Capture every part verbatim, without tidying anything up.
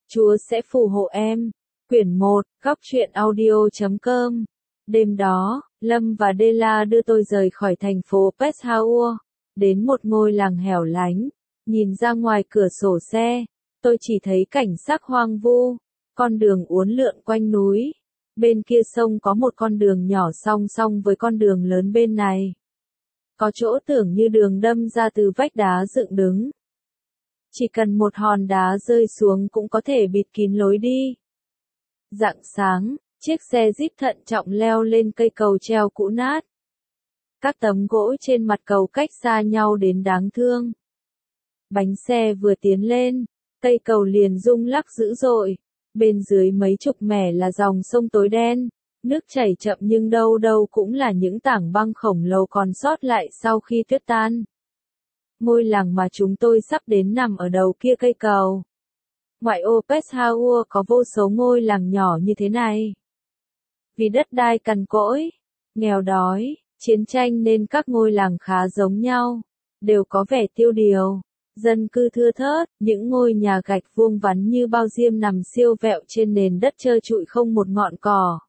Chúa sẽ phù hộ em. Quyển một, góc truyện audio chấm com. Đêm đó, Lâm và Della đưa tôi rời khỏi thành phố Peshawar, đến một ngôi làng hẻo lánh. Nhìn ra ngoài cửa sổ xe, tôi chỉ thấy cảnh sắc hoang vu, con đường uốn lượn quanh núi. Bên kia sông có một con đường nhỏ song song với con đường lớn bên này. Có chỗ tưởng như đường đâm ra từ vách đá dựng đứng. Chỉ cần một hòn đá rơi xuống cũng có thể bịt kín lối đi. Rạng sáng, chiếc xe Jeep thận trọng leo lên cây cầu treo cũ nát. Các tấm gỗ trên mặt cầu cách xa nhau đến đáng thương. Bánh xe vừa tiến lên, cây cầu liền rung lắc dữ dội. Bên dưới mấy chục mẻ là dòng sông tối đen, nước chảy chậm nhưng đâu đâu cũng là những tảng băng khổng lồ còn sót lại sau khi tuyết tan. Ngôi làng mà chúng tôi sắp đến nằm ở đầu kia cây cầu. Ngoại ô Peshawar có vô số ngôi làng nhỏ như thế này. Vì đất đai cằn cỗi, nghèo đói, chiến tranh nên các ngôi làng khá giống nhau, đều có vẻ tiêu điều. Dân cư thưa thớt, những ngôi nhà gạch vuông vắn như bao diêm nằm siêu vẹo trên nền đất trơ trụi không một ngọn cỏ.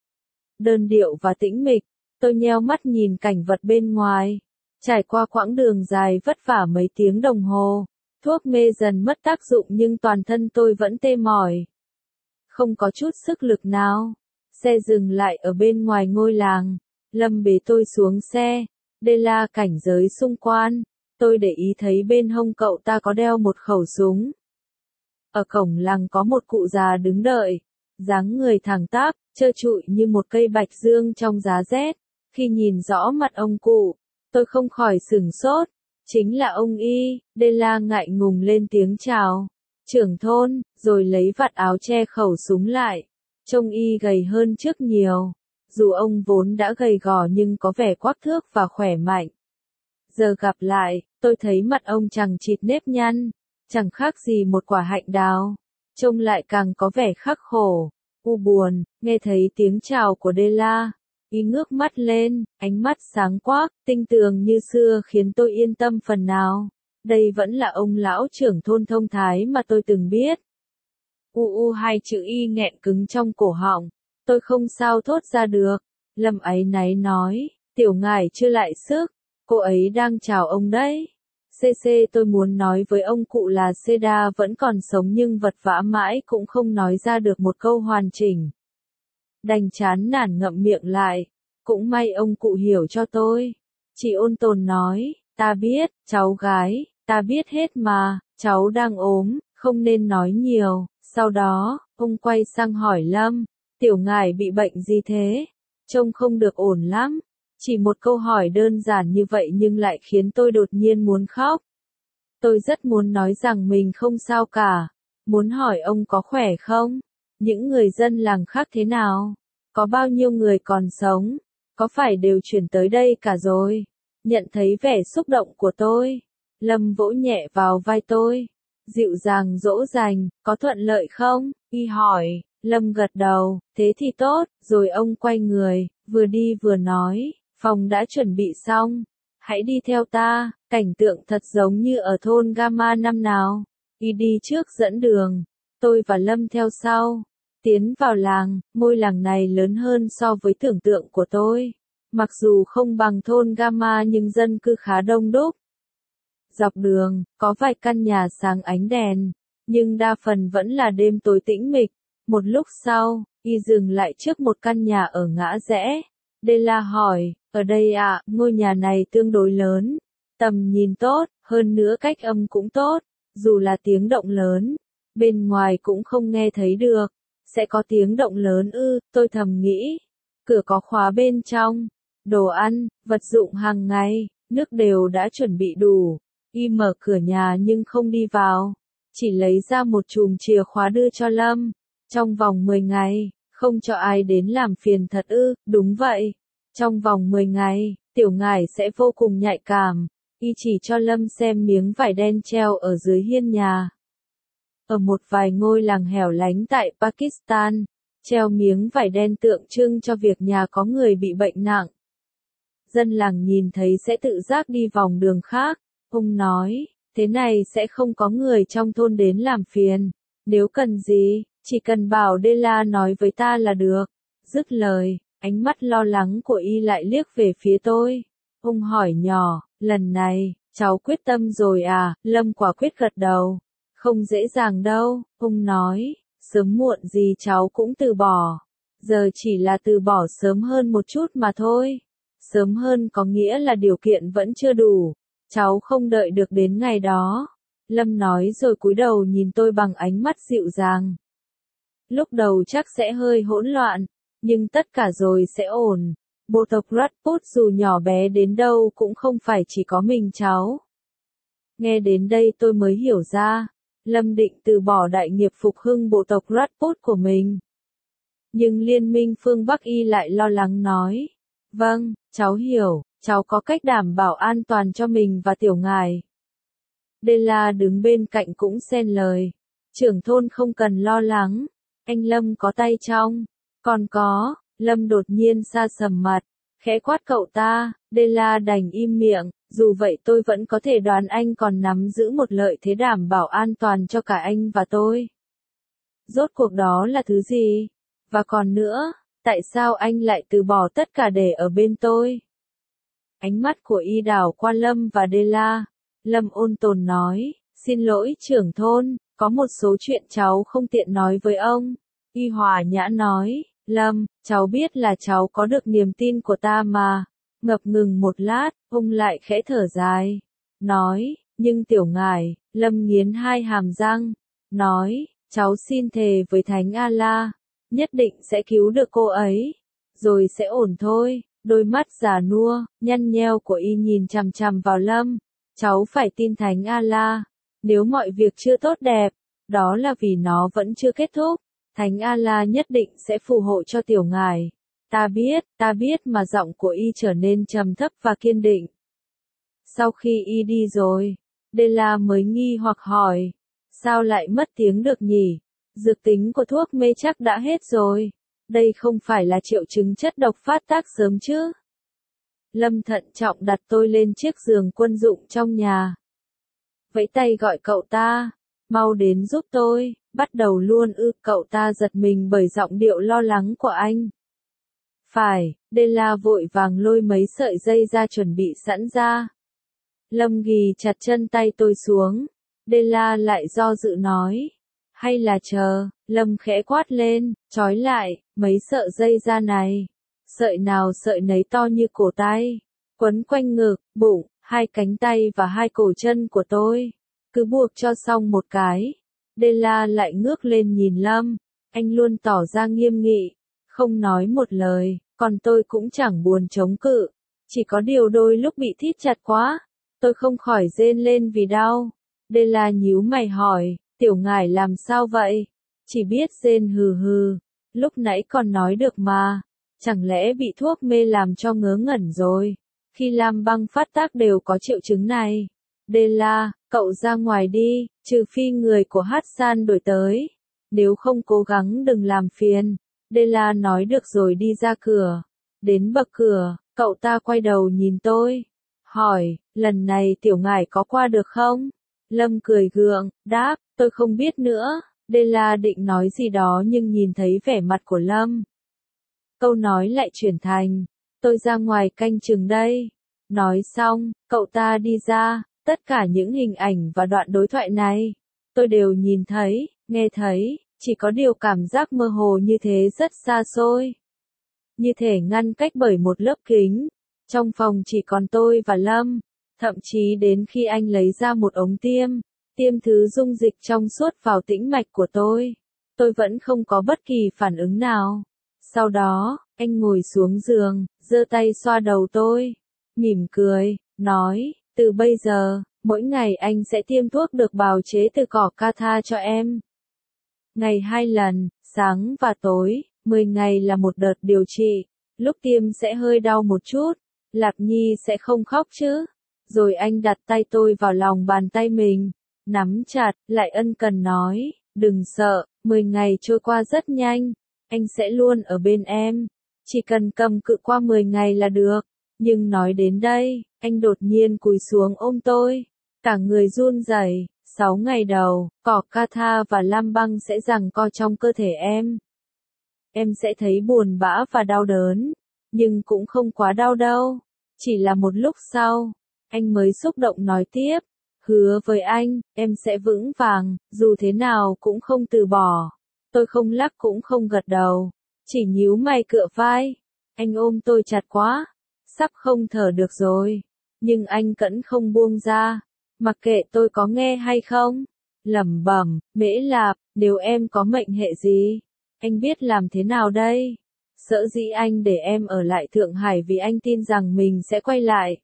Đơn điệu và tĩnh mịch, tôi nheo mắt nhìn cảnh vật bên ngoài. Trải qua quãng đường dài vất vả mấy tiếng đồng hồ, thuốc mê dần mất tác dụng nhưng toàn thân tôi vẫn tê mỏi. Không có chút sức lực nào. Xe dừng lại ở bên ngoài ngôi làng. Lâm bế tôi xuống xe. Della cảnh giới xung quanh. Tôi để ý thấy bên hông cậu ta có đeo một khẩu súng. Ở cổng làng có một cụ già đứng đợi. Dáng người thẳng tắp, trơ trụi như một cây bạch dương trong giá rét. Khi nhìn rõ mặt ông cụ, tôi không khỏi sửng sốt. Chính là ông Y. Della ngại ngùng lên tiếng chào. Trưởng thôn, rồi lấy vạt áo che khẩu súng lại. Trông Y gầy hơn trước nhiều. Dù ông vốn đã gầy gò nhưng có vẻ quắc thước và khỏe mạnh. Giờ gặp lại, tôi thấy mặt ông chằng chịt nếp nhăn, chẳng khác gì một quả hạnh đào. Trông lại càng có vẻ khắc khổ, u buồn. Nghe thấy tiếng chào của Della, Y ngước mắt lên, ánh mắt sáng quắc, tinh tường như xưa khiến tôi yên tâm phần nào. Đây vẫn là ông lão trưởng thôn thông thái mà tôi từng biết. U u hai chữ Y nghẹn cứng trong cổ họng, tôi không sao thốt ra được. Lâm áy náy nói, tiểu ngải chưa lại sức, cô ấy đang chào ông đấy. Xê xê tôi muốn nói với ông cụ là Seda vẫn còn sống nhưng vật vã mãi cũng không nói ra được một câu hoàn chỉnh. Đành chán nản ngậm miệng lại, cũng may ông cụ hiểu cho tôi. Chị ôn tồn nói, ta biết, cháu gái, ta biết hết mà, cháu đang ốm, không nên nói nhiều. Sau đó, ông quay sang hỏi Lâm, tiểu ngải bị bệnh gì thế? Trông không được ổn lắm. Chỉ một câu hỏi đơn giản như vậy nhưng lại khiến tôi đột nhiên muốn khóc. Tôi rất muốn nói rằng mình không sao cả. Muốn hỏi ông có khỏe không? Những người dân làng khác thế nào? Có bao nhiêu người còn sống? Có phải đều chuyển tới đây cả rồi? Nhận thấy vẻ xúc động của tôi, Lâm vỗ nhẹ vào vai tôi. Dịu dàng dỗ dành, có thuận lợi không? Y hỏi. Lâm gật đầu, thế thì tốt. Rồi ông quay người, vừa đi vừa nói. Phòng đã chuẩn bị xong. Hãy đi theo ta. Cảnh tượng thật giống như ở thôn Gama năm nào. Y đi trước dẫn đường. Tôi và Lâm theo sau. Tiến vào làng. Ngôi làng này lớn hơn so với tưởng tượng của tôi. Mặc dù không bằng thôn Gama nhưng dân cư khá đông đúc. Dọc đường, có vài căn nhà sáng ánh đèn. Nhưng đa phần vẫn là đêm tối tĩnh mịch. Một lúc sau, Y dừng lại trước một căn nhà ở ngã rẽ. Della hỏi, ở đây ạ, à, ngôi nhà này tương đối lớn. Tầm nhìn tốt, hơn nữa cách âm cũng tốt. Dù là tiếng động lớn, bên ngoài cũng không nghe thấy được. Sẽ có tiếng động lớn ư, tôi thầm nghĩ. Cửa có khóa bên trong. Đồ ăn, vật dụng hàng ngày, nước đều đã chuẩn bị đủ. Y mở cửa nhà nhưng không đi vào. Chỉ lấy ra một chùm chìa khóa đưa cho Lâm. Trong vòng mười ngày, không cho ai đến làm phiền thật ư, đúng vậy. Trong vòng mười ngày, tiểu ngải sẽ vô cùng nhạy cảm. Y chỉ cho Lâm xem miếng vải đen treo ở dưới hiên nhà. Ở một vài ngôi làng hẻo lánh tại Pakistan, treo miếng vải đen tượng trưng cho việc nhà có người bị bệnh nặng. Dân làng nhìn thấy sẽ tự giác đi vòng đường khác. Ông nói, thế này sẽ không có người trong thôn đến làm phiền. Nếu cần gì, chỉ cần bảo Della nói với ta là được. Dứt lời, ánh mắt lo lắng của y lại liếc về phía tôi. Ông hỏi nhỏ, lần này, cháu quyết tâm rồi à? Lâm quả quyết gật đầu. Không dễ dàng đâu, ông nói, sớm muộn gì cháu cũng từ bỏ. Giờ chỉ là từ bỏ sớm hơn một chút mà thôi. Sớm hơn có nghĩa là điều kiện vẫn chưa đủ. Cháu không đợi được đến ngày đó. Lâm nói rồi cúi đầu nhìn tôi bằng ánh mắt dịu dàng. Lúc đầu chắc sẽ hơi hỗn loạn, nhưng tất cả rồi sẽ ổn. Bộ tộc Rajput dù nhỏ bé đến đâu cũng không phải chỉ có mình cháu. Nghe đến đây tôi mới hiểu ra, Lâm định từ bỏ đại nghiệp phục hưng bộ tộc Rajput của mình. Nhưng Liên minh phương Bắc Y lại lo lắng nói, vâng, cháu hiểu, cháu có cách đảm bảo an toàn cho mình và tiểu ngài. Della đứng bên cạnh cũng xen lời, trưởng thôn không cần lo lắng, anh Lâm có tay trong, còn có, Lâm đột nhiên sa sầm mặt, khẽ quát cậu ta, Della đành im miệng, dù vậy tôi vẫn có thể đoán anh còn nắm giữ một lợi thế đảm bảo an toàn cho cả anh và tôi. Rốt cuộc đó là thứ gì? Và còn nữa, tại sao anh lại từ bỏ tất cả để ở bên tôi? Ánh mắt của y đảo qua Lâm và Della. Lâm ôn tồn nói, xin lỗi trưởng thôn, có một số chuyện cháu không tiện nói với ông. Y hòa nhã nói, Lâm, cháu biết là cháu có được niềm tin của ta mà. Ngập ngừng một lát, ông lại khẽ thở dài. Nói, nhưng tiểu ngài, Lâm nghiến hai hàm răng. Nói, cháu xin thề với Thánh Allah, nhất định sẽ cứu được cô ấy. Rồi sẽ ổn thôi. Đôi mắt già nua, nhăn nheo của y nhìn chằm chằm vào Lâm. Cháu phải tin Thánh Allah. Nếu mọi việc chưa tốt đẹp, đó là vì nó vẫn chưa kết thúc. Thánh Allah nhất định sẽ phù hộ cho tiểu ngài. Ta biết, ta biết mà giọng của y trở nên trầm thấp và kiên định. Sau khi y đi rồi, Della mới nghi hoặc hỏi. Sao lại mất tiếng được nhỉ? Dược tính của thuốc mê chắc đã hết rồi. Đây không phải là triệu chứng chất độc phát tác sớm chứ? Lâm thận trọng đặt tôi lên chiếc giường quân dụng trong nhà. Vẫy tay gọi cậu ta, mau đến giúp tôi, bắt đầu luôn ư. Cậu ta giật mình bởi giọng điệu lo lắng của anh. Phải, Della vội vàng lôi mấy sợi dây ra chuẩn bị sẵn ra. Lâm ghì chặt chân tay tôi xuống. Della lại do dự nói. Hay là chờ, Lâm khẽ quát lên, trói lại, mấy sợi dây da này. Sợi nào sợi nấy to như cổ tay, quấn quanh ngực, bụng, hai cánh tay và hai cổ chân của tôi. Cứ buộc cho xong một cái. Della lại ngước lên nhìn Lâm, anh luôn tỏ ra nghiêm nghị, không nói một lời, còn tôi cũng chẳng buồn chống cự. Chỉ có điều đôi lúc bị thít chặt quá, tôi không khỏi rên lên vì đau. Della nhíu mày hỏi, tiểu ngải làm sao vậy? Chỉ biết rên hừ hừ, lúc nãy còn nói được mà. Chẳng lẽ bị thuốc mê làm cho ngớ ngẩn rồi? Khi Lam Băng phát tác đều có triệu chứng này. Della, cậu ra ngoài đi, trừ phi người của Hassan đổi tới. Nếu không cố gắng đừng làm phiền. Della nói được rồi đi ra cửa. Đến bậc cửa, cậu ta quay đầu nhìn tôi. Hỏi, lần này tiểu ngải có qua được không? Lâm cười gượng, đáp, tôi không biết nữa. Della định nói gì đó nhưng nhìn thấy vẻ mặt của Lâm. Câu nói lại chuyển thành, tôi ra ngoài canh chừng đây. Nói xong, cậu ta đi ra, tất cả những hình ảnh và đoạn đối thoại này, tôi đều nhìn thấy, nghe thấy, chỉ có điều cảm giác mơ hồ như thế rất xa xôi. Như thể ngăn cách bởi một lớp kính, trong phòng chỉ còn tôi và Lâm, thậm chí đến khi anh lấy ra một ống tiêm, tiêm thứ dung dịch trong suốt vào tĩnh mạch của tôi, tôi vẫn không có bất kỳ phản ứng nào. Sau đó, anh ngồi xuống giường, giơ tay xoa đầu tôi, mỉm cười, nói, từ bây giờ, mỗi ngày anh sẽ tiêm thuốc được bào chế từ cỏ Katha cho em. Ngày hai lần, sáng và tối, mười ngày là một đợt điều trị, lúc tiêm sẽ hơi đau một chút, Lạc Nhi sẽ không khóc chứ. Rồi anh đặt tay tôi vào lòng bàn tay mình, nắm chặt, lại ân cần nói, đừng sợ, mười ngày trôi qua rất nhanh. Anh sẽ luôn ở bên em, chỉ cần cầm cự qua mười ngày là được. Nhưng nói đến đây, anh đột nhiên cúi xuống ôm tôi, cả người run rẩy, Sáu ngày đầu, cỏ Katha và lam băng sẽ giằng co trong cơ thể em. Em sẽ thấy buồn bã và đau đớn, nhưng cũng không quá đau đâu. Chỉ là một lúc sau, anh mới xúc động nói tiếp. Hứa với anh, em sẽ vững vàng, dù thế nào cũng không từ bỏ. Tôi không lắc cũng không gật đầu, chỉ nhíu mày cựa vai. Anh ôm tôi chặt quá, sắp không thở được rồi. Nhưng anh cẫn không buông ra, mặc kệ tôi có nghe hay không. Lẩm bẩm, Mễ Lạp, nếu em có mệnh hệ gì, anh biết làm thế nào đây? Sợ dĩ anh để em ở lại Thượng Hải vì anh tin rằng mình sẽ quay lại.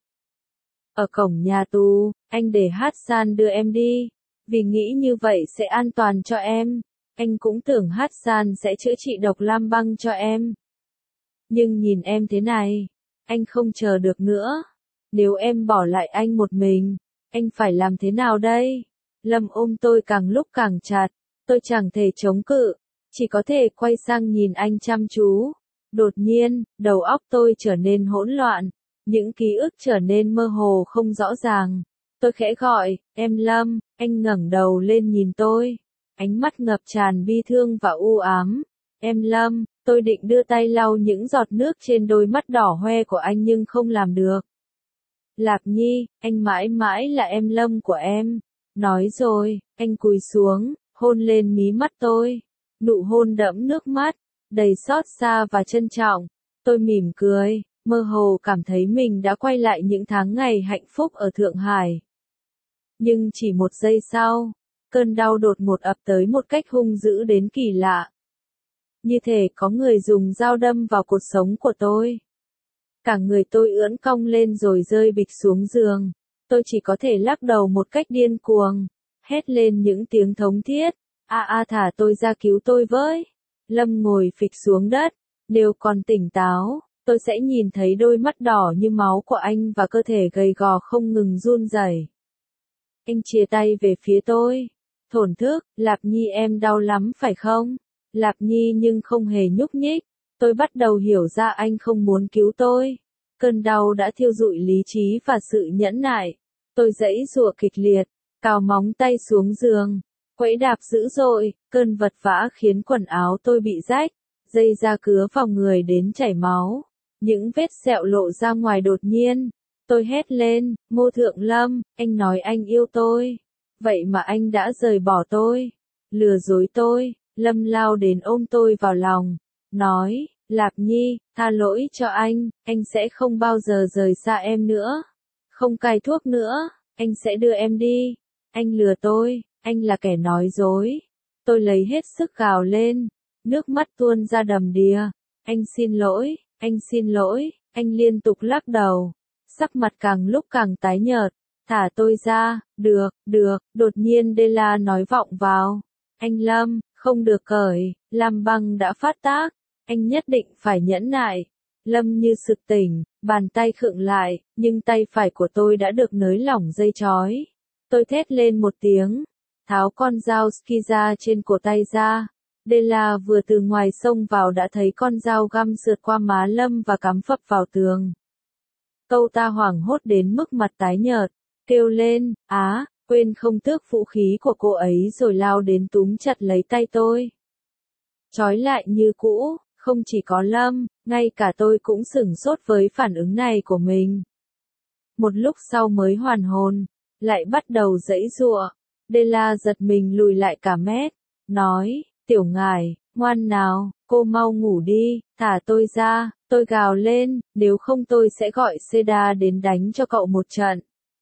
Ở cổng nhà tù, anh để Hassan đưa em đi, vì nghĩ như vậy sẽ an toàn cho em. Anh cũng tưởng Hassan sẽ chữa trị độc lam băng cho em. Nhưng nhìn em thế này, anh không chờ được nữa. Nếu em bỏ lại anh một mình, anh phải làm thế nào đây? Lâm ôm tôi càng lúc càng chặt, tôi chẳng thể chống cự, chỉ có thể quay sang nhìn anh chăm chú. Đột nhiên, đầu óc tôi trở nên hỗn loạn, những ký ức trở nên mơ hồ không rõ ràng. Tôi khẽ gọi, em Lâm, anh ngẩng đầu lên nhìn tôi, ánh mắt ngập tràn bi thương và u ám. Em Lâm, tôi định đưa tay lau những giọt nước trên đôi mắt đỏ hoe của anh nhưng không làm được. Lạp Nhi, anh mãi mãi là em Lâm của em. Nói rồi, anh cúi xuống, hôn lên mí mắt tôi. Nụ hôn đẫm nước mắt, đầy xót xa và trân trọng. Tôi mỉm cười, mơ hồ cảm thấy mình đã quay lại những tháng ngày hạnh phúc ở Thượng Hải. Nhưng chỉ một giây sau, cơn đau đột ngột ập tới một cách hung dữ đến kỳ lạ. Như thể có người dùng dao đâm vào cột sống của tôi. Cả người tôi ưỡn cong lên rồi rơi bịch xuống giường. Tôi chỉ có thể lắc đầu một cách điên cuồng, hét lên những tiếng thống thiết. A a thả tôi ra cứu tôi với. Lâm ngồi phịch xuống đất, nếu còn tỉnh táo, tôi sẽ nhìn thấy đôi mắt đỏ như máu của anh và cơ thể gầy gò không ngừng run rẩy. Anh chìa tay về phía tôi, thổn thức, Lạp Nhi em đau lắm phải không? Lạp Nhi nhưng không hề nhúc nhích. Tôi bắt đầu hiểu ra anh không muốn cứu tôi. Cơn đau đã thiêu rụi lý trí và sự nhẫn nại. Tôi giãy giụa kịch liệt, cào móng tay xuống giường, quẫy đạp dữ dội, cơn vật vã khiến quần áo tôi bị rách, dây da cứa vào người đến chảy máu. Những vết sẹo lộ ra ngoài đột nhiên. Tôi hét lên, Ngô Thượng Lâm, anh nói anh yêu tôi. Vậy mà anh đã rời bỏ tôi. Lừa dối tôi. Lâm lao đến ôm tôi vào lòng, nói, Lạp Nhi, tha lỗi cho anh, anh sẽ không bao giờ rời xa em nữa. Không cai thuốc nữa, anh sẽ đưa em đi. Anh lừa tôi, anh là kẻ nói dối. Tôi lấy hết sức gào lên, nước mắt tuôn ra đầm đìa. Anh xin lỗi, anh xin lỗi, anh liên tục lắc đầu. Sắc mặt càng lúc càng tái nhợt. Thả tôi ra, được, được, đột nhiên Della nói vọng vào. Anh Lâm, không được cởi, lam băng đã phát tác, anh nhất định phải nhẫn nại. Lâm như sực tỉnh, bàn tay khựng lại, nhưng tay phải của tôi đã được nới lỏng dây trói. Tôi thét lên một tiếng, tháo con dao skiza trên cổ tay ra. Della vừa từ ngoài sông vào đã thấy con dao găm sượt qua má Lâm và cắm phập vào tường. Cậu ta hoảng hốt đến mức mặt tái nhợt, kêu lên, á, quên không tước vũ khí của cô ấy rồi lao đến túm chặt lấy tay tôi. Trói lại như cũ, không chỉ có Lâm, ngay cả tôi cũng sửng sốt với phản ứng này của mình. Một lúc sau mới hoàn hồn, lại bắt đầu giãy giụa. Della giật mình lùi lại cả mét, nói, tiểu ngải, ngoan nào, cô mau ngủ đi, thả tôi ra. Tôi gào lên, nếu không tôi sẽ gọi Seda đến đánh cho cậu một trận.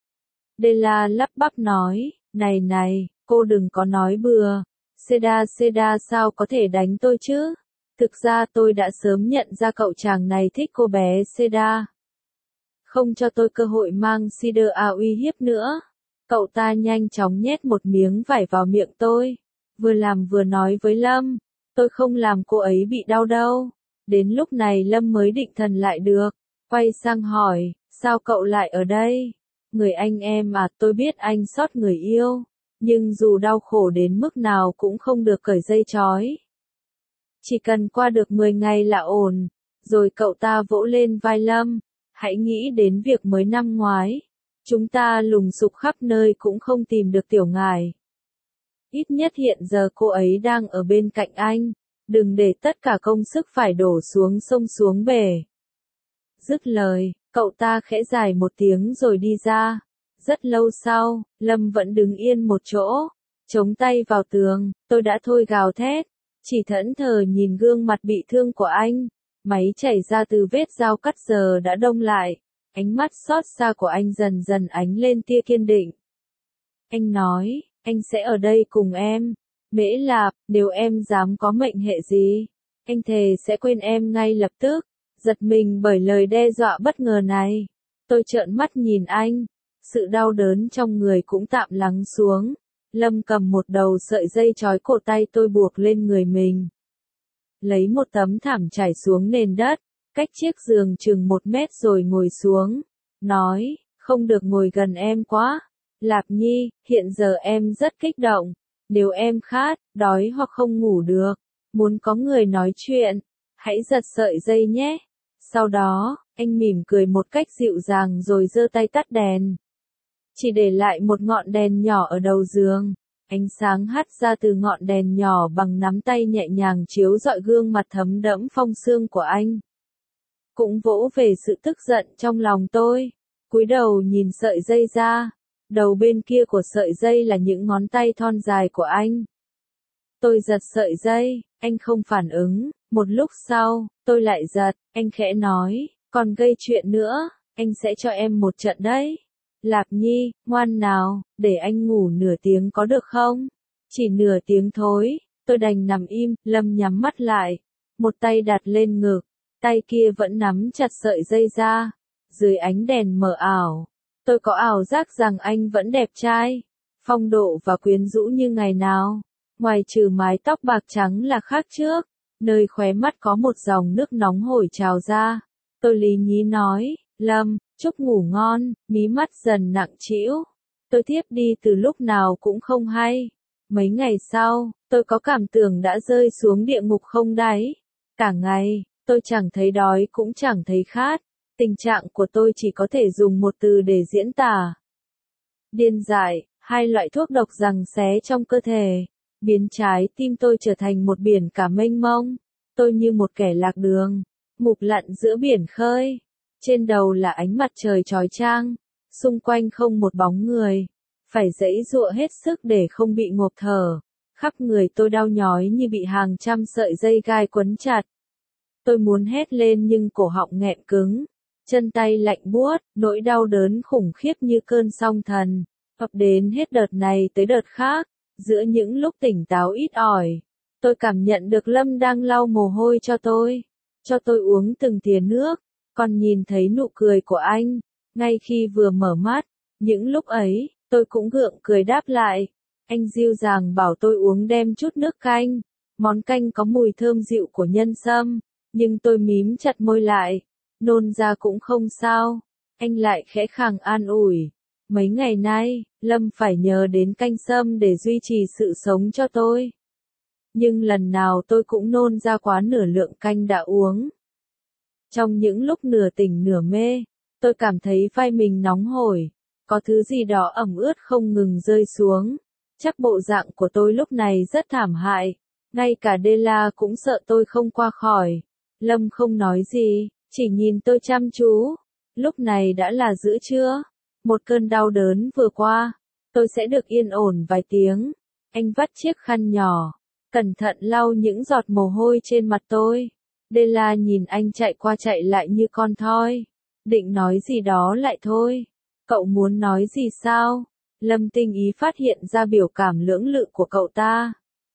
Della lắp bắp nói, này này, cô đừng có nói bừa. Seda Seda sao có thể đánh tôi chứ? Thực ra tôi đã sớm nhận ra cậu chàng này thích cô bé Seda. Không cho tôi cơ hội mang cider à uy hiếp nữa. Cậu ta nhanh chóng nhét một miếng vải vào miệng tôi. Vừa làm vừa nói với Lâm, tôi không làm cô ấy bị đau đâu. Đến lúc này Lâm mới định thần lại được, quay sang hỏi, sao cậu lại ở đây? Người anh em à, tôi biết anh xót người yêu, nhưng dù đau khổ đến mức nào cũng không được cởi dây trói. Chỉ cần qua được mười ngày là ổn. Rồi cậu ta vỗ lên vai Lâm, hãy nghĩ đến việc mới năm ngoái. Chúng ta lùng sục khắp nơi cũng không tìm được tiểu ngải. Ít nhất hiện giờ cô ấy đang ở bên cạnh anh. Đừng để tất cả công sức phải đổ xuống sông xuống bể. Dứt lời, cậu ta khẽ dài một tiếng rồi đi ra. Rất lâu sau, Lâm vẫn đứng yên một chỗ, chống tay vào tường. Tôi đã thôi gào thét, chỉ thẫn thờ nhìn gương mặt bị thương của anh. Máy chảy ra từ vết dao cắt giờ đã đông lại. Ánh mắt xót xa của anh dần dần ánh lên tia kiên định. Anh nói, anh sẽ ở đây cùng em. Mễ Lạp, nếu em dám có mệnh hệ gì, anh thề sẽ quên em ngay lập tức. Giật mình bởi lời đe dọa bất ngờ này, tôi trợn mắt nhìn anh. Sự đau đớn trong người cũng tạm lắng xuống. Lâm cầm một đầu sợi dây trói cổ tay tôi buộc lên người mình. Lấy một tấm thảm trải xuống nền đất, cách chiếc giường chừng một mét rồi ngồi xuống. Nói, không được ngồi gần em quá. Lạp Nhi, hiện giờ em rất kích động. Nếu em khát, đói hoặc không ngủ được, muốn có người nói chuyện, hãy giật sợi dây nhé. Sau đó, anh mỉm cười một cách dịu dàng rồi giơ tay tắt đèn. Chỉ để lại một ngọn đèn nhỏ ở đầu giường. Ánh sáng hắt ra từ ngọn đèn nhỏ bằng nắm tay nhẹ nhàng chiếu rọi gương mặt thấm đẫm phong sương của anh. Cũng vỗ về sự tức giận trong lòng tôi. Cúi đầu nhìn sợi dây ra. Đầu bên kia của sợi dây là những ngón tay thon dài của anh. Tôi giật sợi dây, anh không phản ứng. Một lúc sau, tôi lại giật, anh khẽ nói, còn gây chuyện nữa, anh sẽ cho em một trận đấy. Lạp Nhi, ngoan nào, để anh ngủ nửa tiếng có được không? Chỉ nửa tiếng thôi, tôi đành nằm im. Lâm nhắm mắt lại, một tay đặt lên ngực, tay kia vẫn nắm chặt sợi dây ra. Dưới ánh đèn mờ ảo, tôi có ảo giác rằng anh vẫn đẹp trai, phong độ và quyến rũ như ngày nào. Ngoài trừ mái tóc bạc trắng là khác trước, nơi khóe mắt có một dòng nước nóng hổi trào ra. Tôi lý nhí nói, Lâm, chúc ngủ ngon. Mí mắt dần nặng trĩu. Tôi thiếp đi từ lúc nào cũng không hay. Mấy ngày sau, tôi có cảm tưởng đã rơi xuống địa ngục không đáy. Cả ngày, tôi chẳng thấy đói cũng chẳng thấy khát. Tình trạng của tôi chỉ có thể dùng một từ để diễn tả. Điên dại, hai loại thuốc độc giằng xé trong cơ thể, biến trái tim tôi trở thành một biển cả mênh mông. Tôi như một kẻ lạc đường, mục lặn giữa biển khơi. Trên đầu là ánh mặt trời chói chang, xung quanh không một bóng người. Phải giãy giụa hết sức để không bị ngộp thở. Khắp người tôi đau nhói như bị hàng trăm sợi dây gai quấn chặt. Tôi muốn hét lên nhưng cổ họng nghẹn cứng. Chân tay lạnh buốt, nỗi đau đớn khủng khiếp như cơn song thần, ập đến hết đợt này tới đợt khác. Giữa những lúc tỉnh táo ít ỏi, tôi cảm nhận được Lâm đang lau mồ hôi cho tôi, cho tôi uống từng thìa nước, còn nhìn thấy nụ cười của anh, ngay khi vừa mở mắt. Những lúc ấy, tôi cũng gượng cười đáp lại. Anh dịu dàng bảo tôi uống đem chút nước canh, món canh có mùi thơm dịu của nhân sâm, nhưng tôi mím chặt môi lại. Nôn ra cũng không sao. Anh lại khẽ khàng an ủi. Mấy ngày nay, Lâm phải nhờ đến canh sâm để duy trì sự sống cho tôi. Nhưng lần nào tôi cũng nôn ra quá nửa lượng canh đã uống. Trong những lúc nửa tỉnh nửa mê, tôi cảm thấy vai mình nóng hổi. Có thứ gì đó ẩm ướt không ngừng rơi xuống. Chắc bộ dạng của tôi lúc này rất thảm hại. Ngay cả Della cũng sợ tôi không qua khỏi. Lâm không nói gì, chỉ nhìn tôi chăm chú. Lúc này đã là giữa trưa. Một cơn đau đớn vừa qua. Tôi sẽ được yên ổn vài tiếng. Anh vắt chiếc khăn nhỏ, cẩn thận lau những giọt mồ hôi trên mặt tôi. Della nhìn anh chạy qua chạy lại như con thoi. Định nói gì đó lại thôi. Cậu muốn nói gì sao? Lâm tinh ý phát hiện ra biểu cảm lưỡng lự của cậu ta.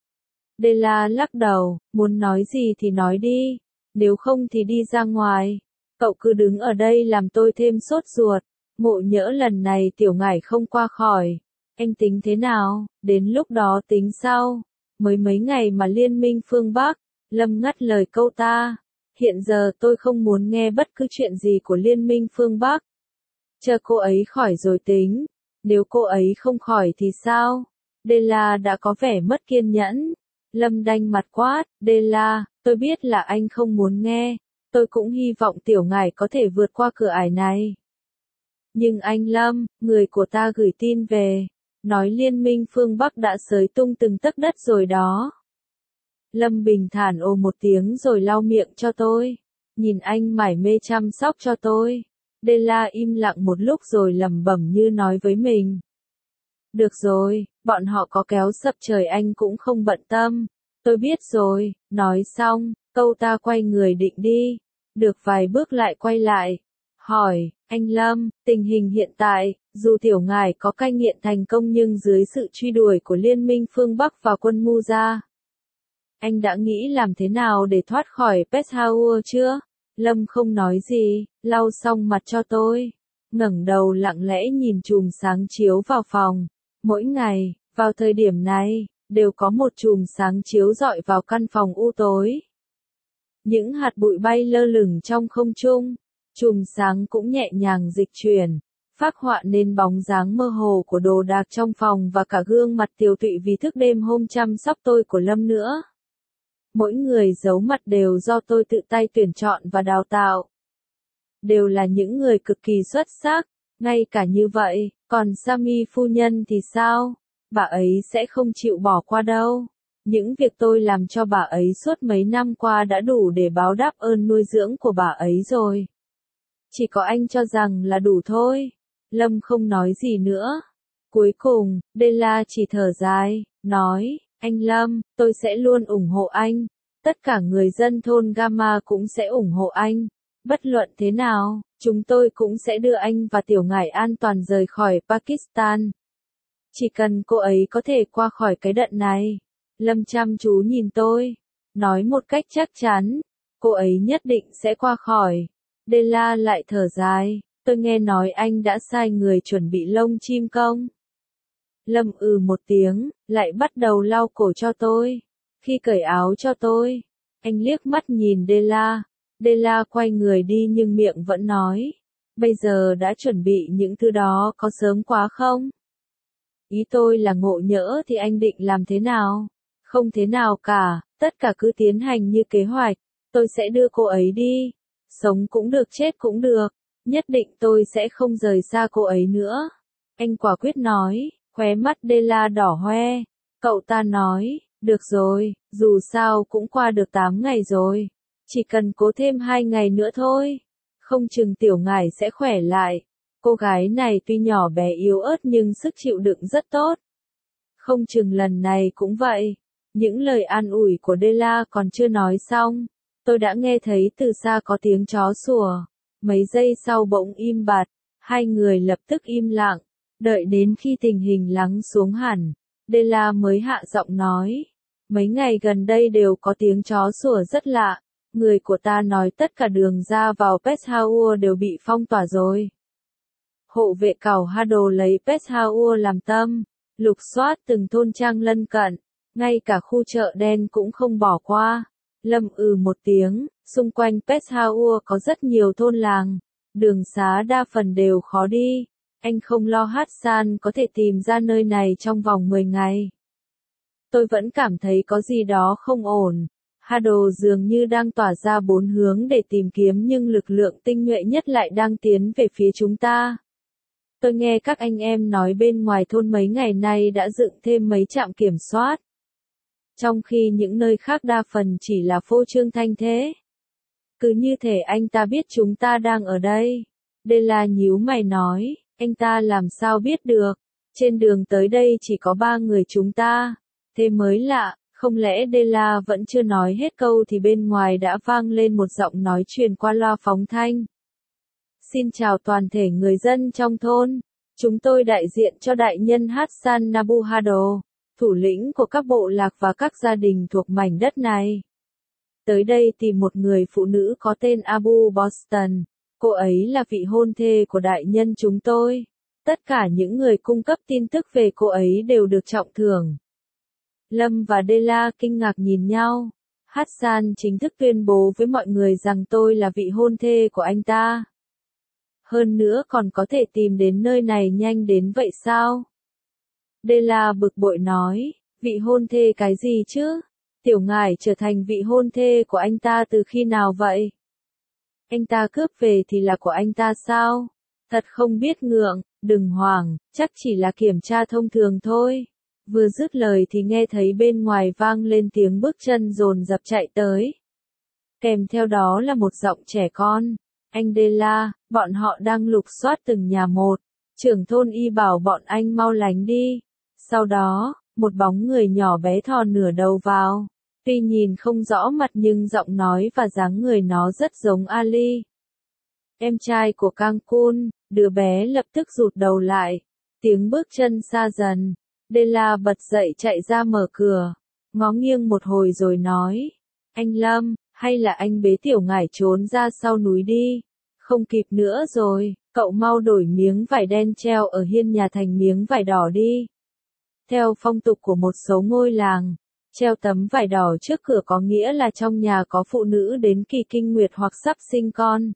Della lắc đầu, muốn nói gì thì nói đi. Nếu không thì đi ra ngoài. Cậu cứ đứng ở đây làm tôi thêm sốt ruột. Ngộ nhỡ lần này tiểu ngải không qua khỏi. Anh tính thế nào? Đến lúc đó tính sau. Mới mấy ngày mà liên minh phương Bắc. Lâm ngắt lời câu ta. Hiện giờ tôi không muốn nghe bất cứ chuyện gì của liên minh phương Bắc. Chờ cô ấy khỏi rồi tính. Nếu cô ấy không khỏi thì sao? Della đã có vẻ mất kiên nhẫn. Lâm đanh mặt quát. Della, tôi biết là anh không muốn nghe. Tôi cũng hy vọng tiểu ngải có thể vượt qua cửa ải này. Nhưng anh Lâm, người của ta gửi tin về. nói liên minh phương Bắc đã xới tung từng tấc đất rồi đó. Lâm bình thản ồ một tiếng rồi lau miệng cho tôi. Nhìn anh mải mê chăm sóc cho tôi. Della im lặng một lúc rồi lẩm bẩm như nói với mình. Được rồi, bọn họ có kéo sập trời anh cũng không bận tâm. Tôi biết rồi, nói xong, câu ta quay người định đi. Được vài bước lại quay lại. Hỏi, anh Lâm, tình hình hiện tại, dù tiểu ngài có cai nghiện thành công nhưng dưới sự truy đuổi của Liên minh phương Bắc và quân Muza. Anh đã nghĩ làm thế nào để thoát khỏi Peshawar chưa? Lâm không nói gì, lau xong mặt cho tôi. Ngẩng đầu lặng lẽ nhìn chùm sáng chiếu vào phòng. Mỗi ngày, vào thời điểm này, đều có một chùm sáng chiếu rọi vào căn phòng u tối. Những hạt bụi bay lơ lửng trong không trung. Chùm sáng cũng nhẹ nhàng dịch chuyển, phác họa nên bóng dáng mơ hồ của đồ đạc trong phòng và cả gương mặt tiều tụy vì thức đêm hôm chăm sóc tôi của Lâm nữa. Mỗi người giấu mặt đều do tôi tự tay tuyển chọn và đào tạo. Đều là những người cực kỳ xuất sắc, ngay cả như vậy, còn Sami phu nhân thì sao? Bà ấy sẽ không chịu bỏ qua đâu. Những việc tôi làm cho bà ấy suốt mấy năm qua đã đủ để báo đáp ơn nuôi dưỡng của bà ấy rồi. Chỉ có anh cho rằng là đủ thôi. Lâm không nói gì nữa. Cuối cùng, Della chỉ thở dài, nói, anh Lâm, tôi sẽ luôn ủng hộ anh. Tất cả người dân thôn Gamma cũng sẽ ủng hộ anh. Bất luận thế nào, chúng tôi cũng sẽ đưa anh và tiểu ngải an toàn rời khỏi Pakistan. Chỉ cần cô ấy có thể qua khỏi cái đợt này. Lâm chăm chú nhìn tôi, nói một cách chắc chắn, cô ấy nhất định sẽ qua khỏi. Della lại thở dài, tôi nghe nói anh đã sai người chuẩn bị lông chim công. Lâm ừ một tiếng, lại bắt đầu lau cổ cho tôi. Khi cởi áo cho tôi, anh liếc mắt nhìn Della. Della quay người đi nhưng miệng vẫn nói, bây giờ đã chuẩn bị những thứ đó có sớm quá không? Ý tôi là ngộ nhỡ thì anh định làm thế nào? Không thế nào cả, tất cả cứ tiến hành như kế hoạch, tôi sẽ đưa cô ấy đi. Sống cũng được chết cũng được, nhất định tôi sẽ không rời xa cô ấy nữa. Anh quả quyết nói, khóe mắt Della đỏ hoe. Cậu ta nói, được rồi, dù sao cũng qua được tám ngày rồi. Chỉ cần cố thêm hai ngày nữa thôi. Không chừng tiểu ngải sẽ khỏe lại. Cô gái này tuy nhỏ bé yếu ớt nhưng sức chịu đựng rất tốt. Không chừng lần này cũng vậy. Những lời an ủi của Della còn chưa nói xong. Tôi đã nghe thấy từ xa có tiếng chó sủa. Mấy giây sau bỗng im bặt. Hai người lập tức im lặng. Đợi đến khi tình hình lắng xuống hẳn. Della mới hạ giọng nói. Mấy ngày gần đây đều có tiếng chó sủa rất lạ. Người của ta nói tất cả đường ra vào Peshawar đều bị phong tỏa rồi. Hộ vệ cảo Hado lấy Peshawar làm tâm. Lục soát từng thôn trang lân cận. Ngay cả khu chợ đen cũng không bỏ qua. Lâm ừ một tiếng, xung quanh Peshawar có rất nhiều thôn làng. Đường xá đa phần đều khó đi. Anh không lo Hassan có thể tìm ra nơi này trong vòng mười ngày. Tôi vẫn cảm thấy có gì đó không ổn. Hado dường như đang tỏa ra bốn hướng để tìm kiếm nhưng lực lượng tinh nhuệ nhất lại đang tiến về phía chúng ta. Tôi nghe các anh em nói bên ngoài thôn mấy ngày nay đã dựng thêm mấy trạm kiểm soát. Trong khi những nơi khác đa phần chỉ là phô trương thanh thế. Cứ như thể anh ta biết chúng ta đang ở đây. Della nhíu mày nói, anh ta làm sao biết được. Trên đường tới đây chỉ có ba người chúng ta. Thế mới lạ, không lẽ Della vẫn chưa nói hết câu thì bên ngoài đã vang lên một giọng nói truyền qua loa phóng thanh. Xin chào toàn thể người dân trong thôn. Chúng tôi đại diện cho đại nhân Hassan Nabuhado, thủ lĩnh của các bộ lạc và các gia đình thuộc mảnh đất này. Tới đây tìm một người phụ nữ có tên Abu Boston. Cô ấy là vị hôn thê của đại nhân chúng tôi. Tất cả những người cung cấp tin tức về cô ấy đều được trọng thưởng. Lâm và Della kinh ngạc nhìn nhau. Hassan chính thức tuyên bố với mọi người rằng tôi là vị hôn thê của anh ta. Hơn nữa còn có thể tìm đến nơi này nhanh đến vậy sao? Della bực bội nói, vị hôn thê cái gì chứ? Tiểu ngải trở thành vị hôn thê của anh ta từ khi nào vậy? Anh ta cướp về thì là của anh ta sao? Thật không biết ngượng, đừng hoảng, chắc chỉ là kiểm tra thông thường thôi. Vừa dứt lời thì nghe thấy bên ngoài vang lên tiếng bước chân dồn dập chạy tới. Kèm theo đó là một giọng trẻ con. Anh Dela, bọn họ đang lục soát từng nhà một. Trưởng thôn y bảo bọn anh mau lánh đi. Sau đó, một bóng người nhỏ bé thò nửa đầu vào. Tuy nhìn không rõ mặt nhưng giọng nói và dáng người nó rất giống Ali. Em trai của Kang Kun, đứa bé lập tức rụt đầu lại. Tiếng bước chân xa dần. Dela bật dậy chạy ra mở cửa. Ngó nghiêng một hồi rồi nói. Anh Lâm, hay là anh bế tiểu ngải trốn ra sau núi đi. Không kịp nữa rồi, cậu mau đổi miếng vải đen treo ở hiên nhà thành miếng vải đỏ đi. Theo phong tục của một số ngôi làng, treo tấm vải đỏ trước cửa có nghĩa là trong nhà có phụ nữ đến kỳ kinh nguyệt hoặc sắp sinh con.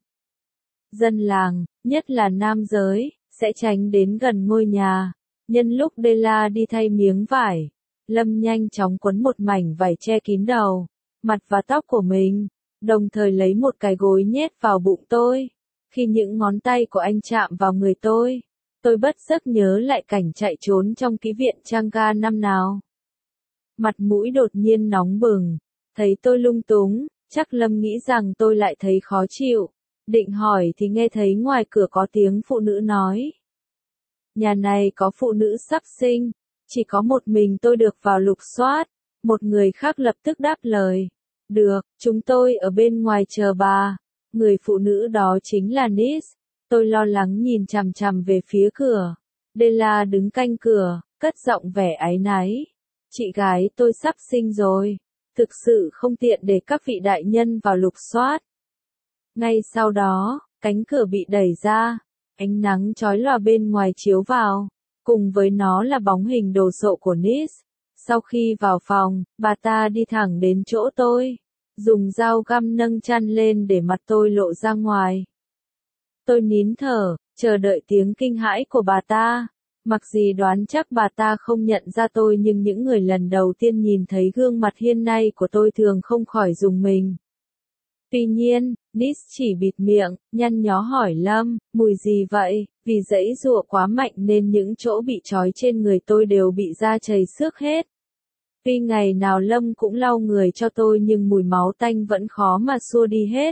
Dân làng, nhất là nam giới, sẽ tránh đến gần ngôi nhà. Nhân lúc Dela đi thay miếng vải, Lâm nhanh chóng quấn một mảnh vải che kín đầu, mặt và tóc của mình, đồng thời lấy một cái gối nhét vào bụng tôi. Khi những ngón tay của anh chạm vào người tôi, tôi bất giác nhớ lại cảnh chạy trốn trong ký viện Changga năm nào. Mặt mũi đột nhiên nóng bừng, thấy tôi lung túng, chắc Lâm nghĩ rằng tôi lại thấy khó chịu. Định hỏi thì nghe thấy ngoài cửa có tiếng phụ nữ nói. Nhà này có phụ nữ sắp sinh, chỉ có một mình tôi được vào lục soát. Một người khác lập tức đáp lời. Được, chúng tôi ở bên ngoài chờ bà. Người phụ nữ đó chính là Nis. Tôi lo lắng nhìn chằm chằm về phía cửa. Dela đứng canh cửa, cất giọng vẻ áy náy. Chị gái tôi sắp sinh rồi. Thực sự không tiện để các vị đại nhân vào lục soát. Ngay sau đó, cánh cửa bị đẩy ra. Ánh nắng chói lòa bên ngoài chiếu vào. Cùng với nó là bóng hình đồ sộ của Nis. Sau khi vào phòng, bà ta đi thẳng đến chỗ tôi. Dùng dao găm nâng chăn lên để mặt tôi lộ ra ngoài. Tôi nín thở, chờ đợi tiếng kinh hãi của bà ta. Mặc gì đoán chắc bà ta không nhận ra tôi nhưng những người lần đầu tiên nhìn thấy gương mặt hiên nay của tôi thường không khỏi rùng mình. Tuy nhiên, Nis chỉ bịt miệng, nhăn nhó hỏi Lâm, mùi gì vậy? Vì giãy giụa quá mạnh nên những chỗ bị trói trên người tôi đều bị da chảy xước hết. Tuy ngày nào Lâm cũng lau người cho tôi nhưng mùi máu tanh vẫn khó mà xua đi hết.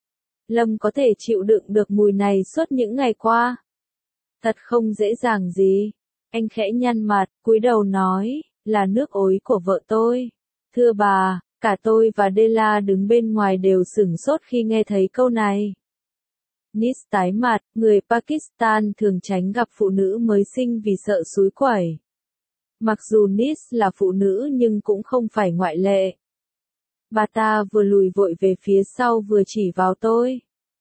Lâm có thể chịu đựng được mùi này suốt những ngày qua. Thật không dễ dàng gì. Anh khẽ nhăn mặt, cúi đầu nói, là nước ối của vợ tôi. Thưa bà, cả tôi và Dela đứng bên ngoài đều sửng sốt khi nghe thấy câu này. Nis tái mặt, người Pakistan thường tránh gặp phụ nữ mới sinh vì sợ xúi quẩy. Mặc dù Nis là phụ nữ nhưng cũng không phải ngoại lệ. Bà ta vừa lùi vội về phía sau vừa chỉ vào tôi.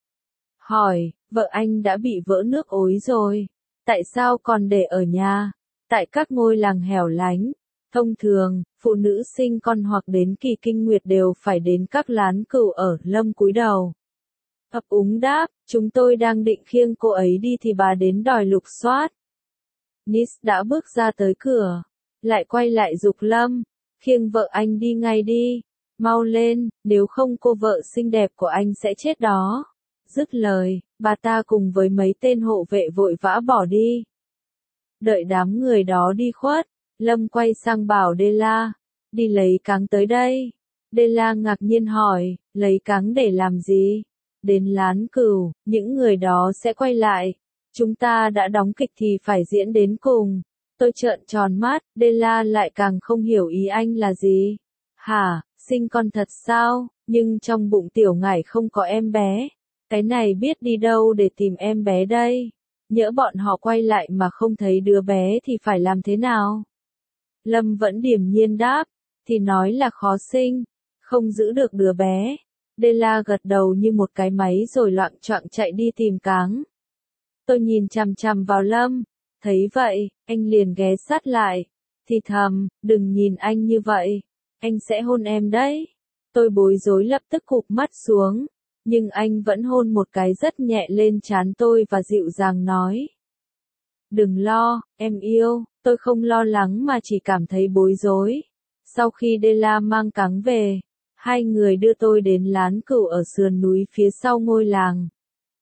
Hỏi, vợ anh đã bị vỡ nước ối rồi. Tại sao còn để ở nhà? Tại các ngôi làng hẻo lánh, thông thường, phụ nữ sinh con hoặc đến kỳ kinh nguyệt đều phải đến các lán cừu ở. Lâm cúi đầu. Ấp úng đáp, chúng tôi đang định khiêng cô ấy đi thì bà đến đòi lục soát. Nis đã bước ra tới cửa, lại quay lại giục Lâm, khiêng vợ anh đi ngay đi, mau lên, nếu không cô vợ xinh đẹp của anh sẽ chết đó. Dứt lời, bà ta cùng với mấy tên hộ vệ vội vã bỏ đi. Đợi đám người đó đi khuất, Lâm quay sang bảo Dela, đi lấy cáng tới đây. Dela ngạc nhiên hỏi, lấy cáng để làm gì? Đến lán cừu, những người đó sẽ quay lại. Chúng ta đã đóng kịch thì phải diễn đến cùng. Tôi trợn tròn mắt, Dela lại càng không hiểu ý anh là gì. Hả, sinh con thật sao, nhưng trong bụng tiểu ngải không có em bé. Cái này biết đi đâu để tìm em bé đây? Nhỡ bọn họ quay lại mà không thấy đứa bé thì phải làm thế nào? Lâm vẫn điềm nhiên đáp, thì nói là khó sinh, không giữ được đứa bé. Dela gật đầu như một cái máy rồi loạng choạng chạy đi tìm cáng. Tôi nhìn chằm chằm vào Lâm, thấy vậy, anh liền ghé sát lại, thì thầm, đừng nhìn anh như vậy, anh sẽ hôn em đấy. Tôi bối rối lập tức cụp mắt xuống, nhưng anh vẫn hôn một cái rất nhẹ lên trán tôi và dịu dàng nói. Đừng lo, em yêu, tôi không lo lắng mà chỉ cảm thấy bối rối. Sau khi Dela mang cáng về, hai người đưa tôi đến lán cừu ở sườn núi phía sau ngôi làng.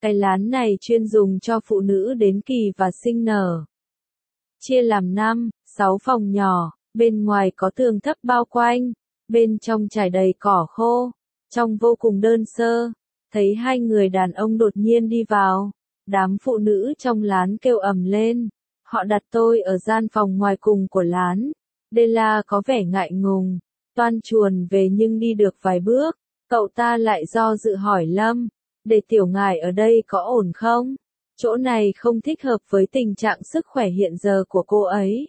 Cái lán này chuyên dùng cho phụ nữ đến kỳ và sinh nở. Chia làm năm, sáu phòng nhỏ, bên ngoài có tường thấp bao quanh, bên trong trải đầy cỏ khô, trong vô cùng đơn sơ. Thấy hai người đàn ông đột nhiên đi vào, đám phụ nữ trong lán kêu ầm lên. Họ đặt tôi ở gian phòng ngoài cùng của lán. Della có vẻ ngại ngùng, toan chuồn về nhưng đi được vài bước, cậu ta lại do dự hỏi Lâm, để tiểu ngài ở đây có ổn không? Chỗ này không thích hợp với tình trạng sức khỏe hiện giờ của cô ấy.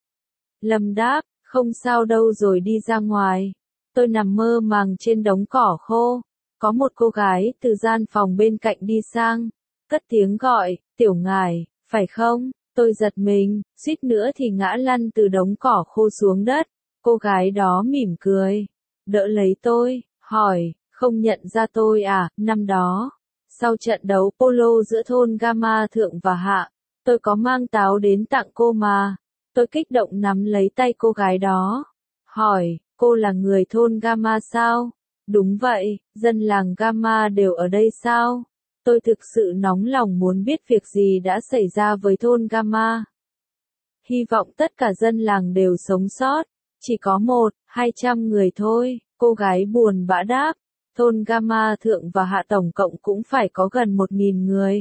Lâm đáp, không sao đâu rồi đi ra ngoài. Tôi nằm mơ màng trên đống cỏ khô. Có một cô gái từ gian phòng bên cạnh đi sang, cất tiếng gọi, tiểu ngài, phải không? Tôi giật mình, suýt nữa thì ngã lăn từ đống cỏ khô xuống đất. Cô gái đó mỉm cười, đỡ lấy tôi, hỏi, không nhận ra tôi à? Năm đó, sau trận đấu polo giữa thôn Gamma Thượng và Hạ, tôi có mang táo đến tặng cô mà. Tôi kích động nắm lấy tay cô gái đó, hỏi, cô là người thôn Gamma sao? Đúng vậy, dân làng Gamma đều ở đây sao? Tôi thực sự nóng lòng muốn biết việc gì đã xảy ra với thôn Gamma. Hy vọng tất cả dân làng đều sống sót, chỉ có một, hai trăm người thôi, cô gái buồn bã đáp. Thôn Gamma Thượng và Hạ tổng cộng cũng phải có gần một nghìn người.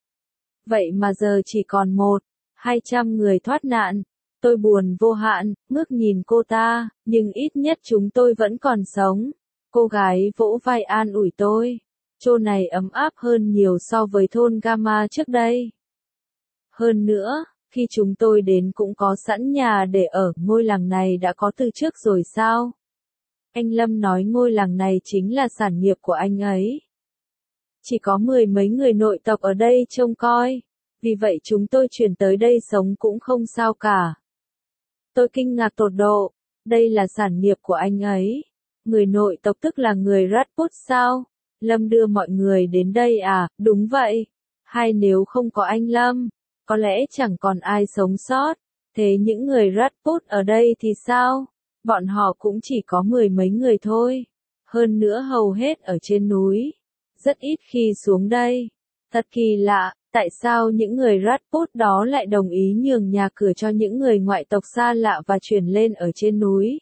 Vậy mà giờ chỉ còn một, hai trăm người thoát nạn. Tôi buồn vô hạn, ngước nhìn cô ta, nhưng ít nhất chúng tôi vẫn còn sống. Cô gái vỗ vai an ủi tôi. Chỗ này ấm áp hơn nhiều so với thôn Gamma trước đây. Hơn nữa, khi chúng tôi đến cũng có sẵn nhà để ở, ngôi làng này đã có từ trước rồi sao? Anh Lâm nói ngôi làng này chính là sản nghiệp của anh ấy. Chỉ có mười mấy người nội tộc ở đây trông coi, vì vậy chúng tôi chuyển tới đây sống cũng không sao cả. Tôi kinh ngạc tột độ, đây là sản nghiệp của anh ấy. Người nội tộc tức là người Rajput sao? Lâm đưa mọi người đến đây à? Đúng vậy. Hay nếu không có anh Lâm, có lẽ chẳng còn ai sống sót. Thế những người Rajput ở đây thì sao? Bọn họ cũng chỉ có mười mấy người thôi. Hơn nữa hầu hết ở trên núi. Rất ít khi xuống đây. Thật kỳ lạ, tại sao những người Rajput đó lại đồng ý nhường nhà cửa cho những người ngoại tộc xa lạ và chuyển lên ở trên núi?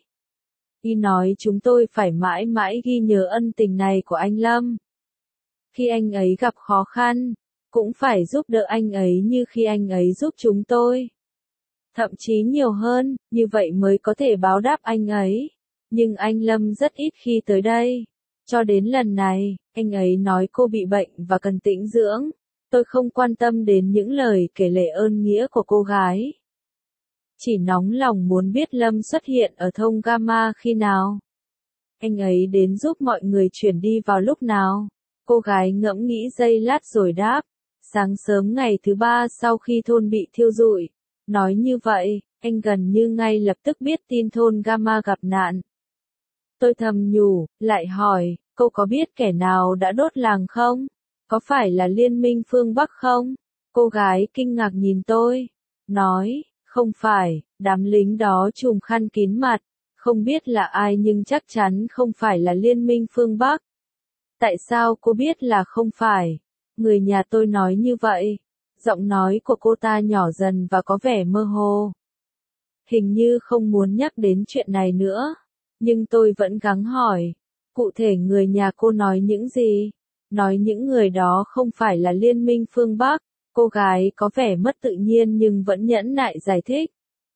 Y nói chúng tôi phải mãi mãi ghi nhớ ân tình này của anh Lâm. Khi anh ấy gặp khó khăn, cũng phải giúp đỡ anh ấy như khi anh ấy giúp chúng tôi. Thậm chí nhiều hơn, như vậy mới có thể báo đáp anh ấy. Nhưng anh Lâm rất ít khi tới đây. Cho đến lần này, anh ấy nói cô bị bệnh và cần tĩnh dưỡng. Tôi không quan tâm đến những lời kể lể ơn nghĩa của cô gái. Chỉ nóng lòng muốn biết Lâm xuất hiện ở thôn Gamma khi nào. Anh ấy đến giúp mọi người chuyển đi vào lúc nào. Cô gái ngẫm nghĩ giây lát rồi đáp. Sáng sớm ngày thứ ba sau khi thôn bị thiêu rụi. Nói như vậy, anh gần như ngay lập tức biết tin thôn Gamma gặp nạn. Tôi thầm nhủ, lại hỏi, cô có biết kẻ nào đã đốt làng không? Có phải là Liên minh phương Bắc không? Cô gái kinh ngạc nhìn tôi. Nói, không phải, đám lính đó trùm khăn kín mặt. Không biết là ai nhưng chắc chắn không phải là Liên minh phương Bắc. Tại sao cô biết là không phải? Người nhà tôi nói như vậy. Giọng nói của cô ta nhỏ dần và có vẻ mơ hồ. Hình như không muốn nhắc đến chuyện này nữa. Nhưng tôi vẫn gắng hỏi. Cụ thể người nhà cô nói những gì? Nói những người đó không phải là Liên minh phương Bắc. Cô gái có vẻ mất tự nhiên nhưng vẫn nhẫn nại giải thích.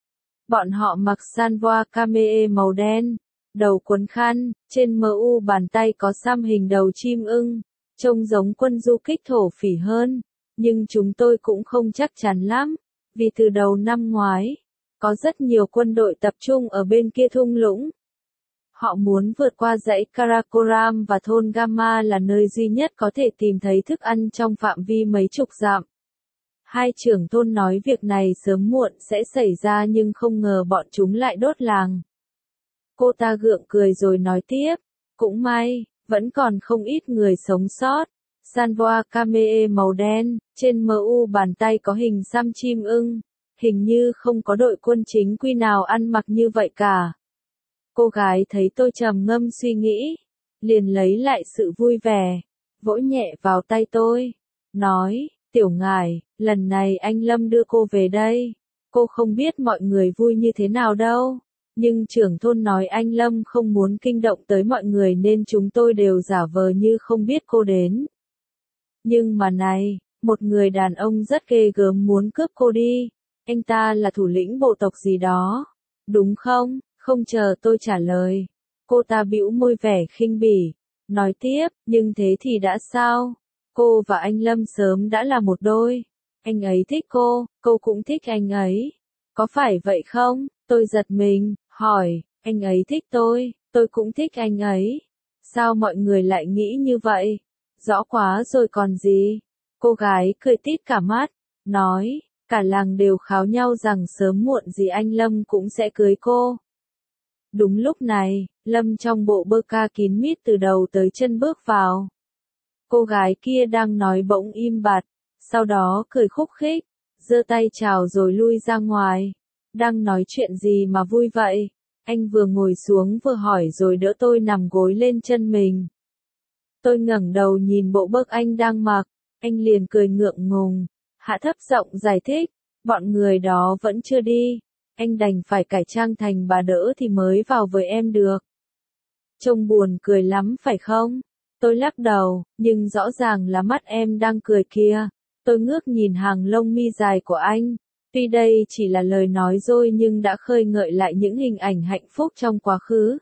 Bọn họ mặc salvoa camee màu đen, đầu quấn khăn, trên mờ u bàn tay có xăm hình đầu chim ưng, trông giống quân du kích thổ phỉ hơn. Nhưng chúng tôi cũng không chắc chắn lắm, vì từ đầu năm ngoái, có rất nhiều quân đội tập trung ở bên kia thung lũng. Họ muốn vượt qua dãy Karakoram và thôn Gamma là nơi duy nhất có thể tìm thấy thức ăn trong phạm vi mấy chục dặm. Hai trưởng thôn nói việc này sớm muộn sẽ xảy ra nhưng không ngờ bọn chúng lại đốt làng. Cô ta gượng cười rồi nói tiếp, cũng may, vẫn còn không ít người sống sót. Salvoa camee màu đen, trên mờ u bàn tay có hình xăm chim ưng. Hình như không có đội quân chính quy nào ăn mặc như vậy cả. Cô gái thấy tôi trầm ngâm suy nghĩ, liền lấy lại sự vui vẻ, vỗ nhẹ vào tay tôi. nói, tiểu ngải, lần này anh Lâm đưa cô về đây. Cô không biết mọi người vui như thế nào đâu. Nhưng trưởng thôn nói anh Lâm không muốn kinh động tới mọi người nên chúng tôi đều giả vờ như không biết cô đến. Nhưng mà này, một người đàn ông rất ghê gớm muốn cướp cô đi. Anh ta là thủ lĩnh bộ tộc gì đó. Đúng không? Không chờ tôi trả lời. Cô ta bĩu môi vẻ khinh bỉ. Nói tiếp, nhưng thế thì đã sao? Cô và anh Lâm sớm đã là một đôi. Anh ấy thích cô, cô cũng thích anh ấy. Có phải vậy không? Tôi giật mình, hỏi, anh ấy thích tôi, tôi cũng thích anh ấy. Sao mọi người lại nghĩ như vậy? Rõ quá rồi còn gì? Cô gái cười tít cả mắt, nói, cả làng đều kháo nhau rằng sớm muộn gì anh Lâm cũng sẽ cưới cô. Đúng lúc này, Lâm trong bộ bơ ca kín mít từ đầu tới chân bước vào. Cô gái kia đang nói bỗng im bặt, sau đó cười khúc khích, giơ tay chào rồi lui ra ngoài. Đang nói chuyện gì mà vui vậy? Anh vừa ngồi xuống vừa hỏi rồi đỡ tôi nằm gối lên chân mình. Tôi ngẩng đầu nhìn bộ bơ anh đang mặc, anh liền cười ngượng ngùng, hạ thấp giọng giải thích, bọn người đó vẫn chưa đi, anh đành phải cải trang thành bà đỡ thì mới vào với em được. Trông buồn cười lắm phải không? Tôi lắc đầu, nhưng rõ ràng là mắt em đang cười kia. Tôi ngước nhìn hàng lông mi dài của anh. Tuy đây chỉ là lời nói dối nhưng đã khơi gợi lại những hình ảnh hạnh phúc trong quá khứ.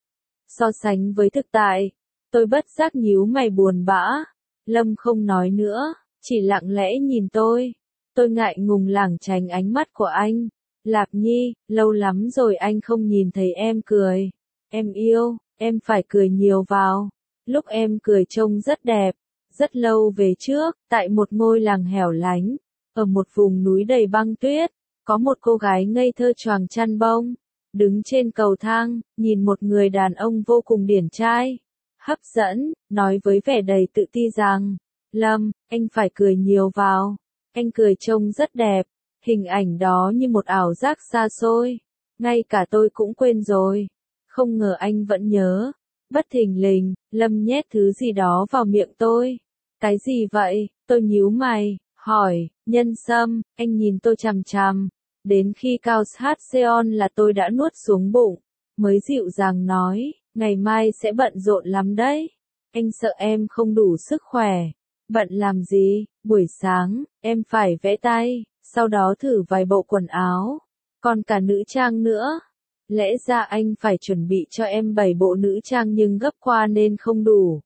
So sánh với thực tại, tôi bất giác nhíu mày buồn bã. Lâm không nói nữa, chỉ lặng lẽ nhìn tôi. Tôi ngại ngùng lảng tránh ánh mắt của anh. Lạp Nhi, lâu lắm rồi anh không nhìn thấy em cười. Em yêu, em phải cười nhiều vào. Lúc em cười trông rất đẹp. Rất lâu về trước, tại một ngôi làng hẻo lánh, ở một vùng núi đầy băng tuyết, có một cô gái ngây thơ choàng chăn bông, đứng trên cầu thang, nhìn một người đàn ông vô cùng điển trai, hấp dẫn, nói với vẻ đầy tự ti rằng, Lâm, anh phải cười nhiều vào, anh cười trông rất đẹp, hình ảnh đó như một ảo giác xa xôi, ngay cả tôi cũng quên rồi, không ngờ anh vẫn nhớ. Bất thình lình, Lâm nhét thứ gì đó vào miệng tôi. Cái gì vậy? Tôi nhíu mày, hỏi, nhân sâm, anh nhìn tôi chằm chằm. Đến khi cao hát xeon là tôi đã nuốt xuống bụng, mới dịu dàng nói, ngày mai sẽ bận rộn lắm đấy. Anh sợ em không đủ sức khỏe. Bận làm gì? Buổi sáng, em phải vẽ tay, sau đó thử vài bộ quần áo, còn cả nữ trang nữa. Lẽ ra anh phải chuẩn bị cho em bảy bộ nữ trang nhưng gấp qua nên không đủ.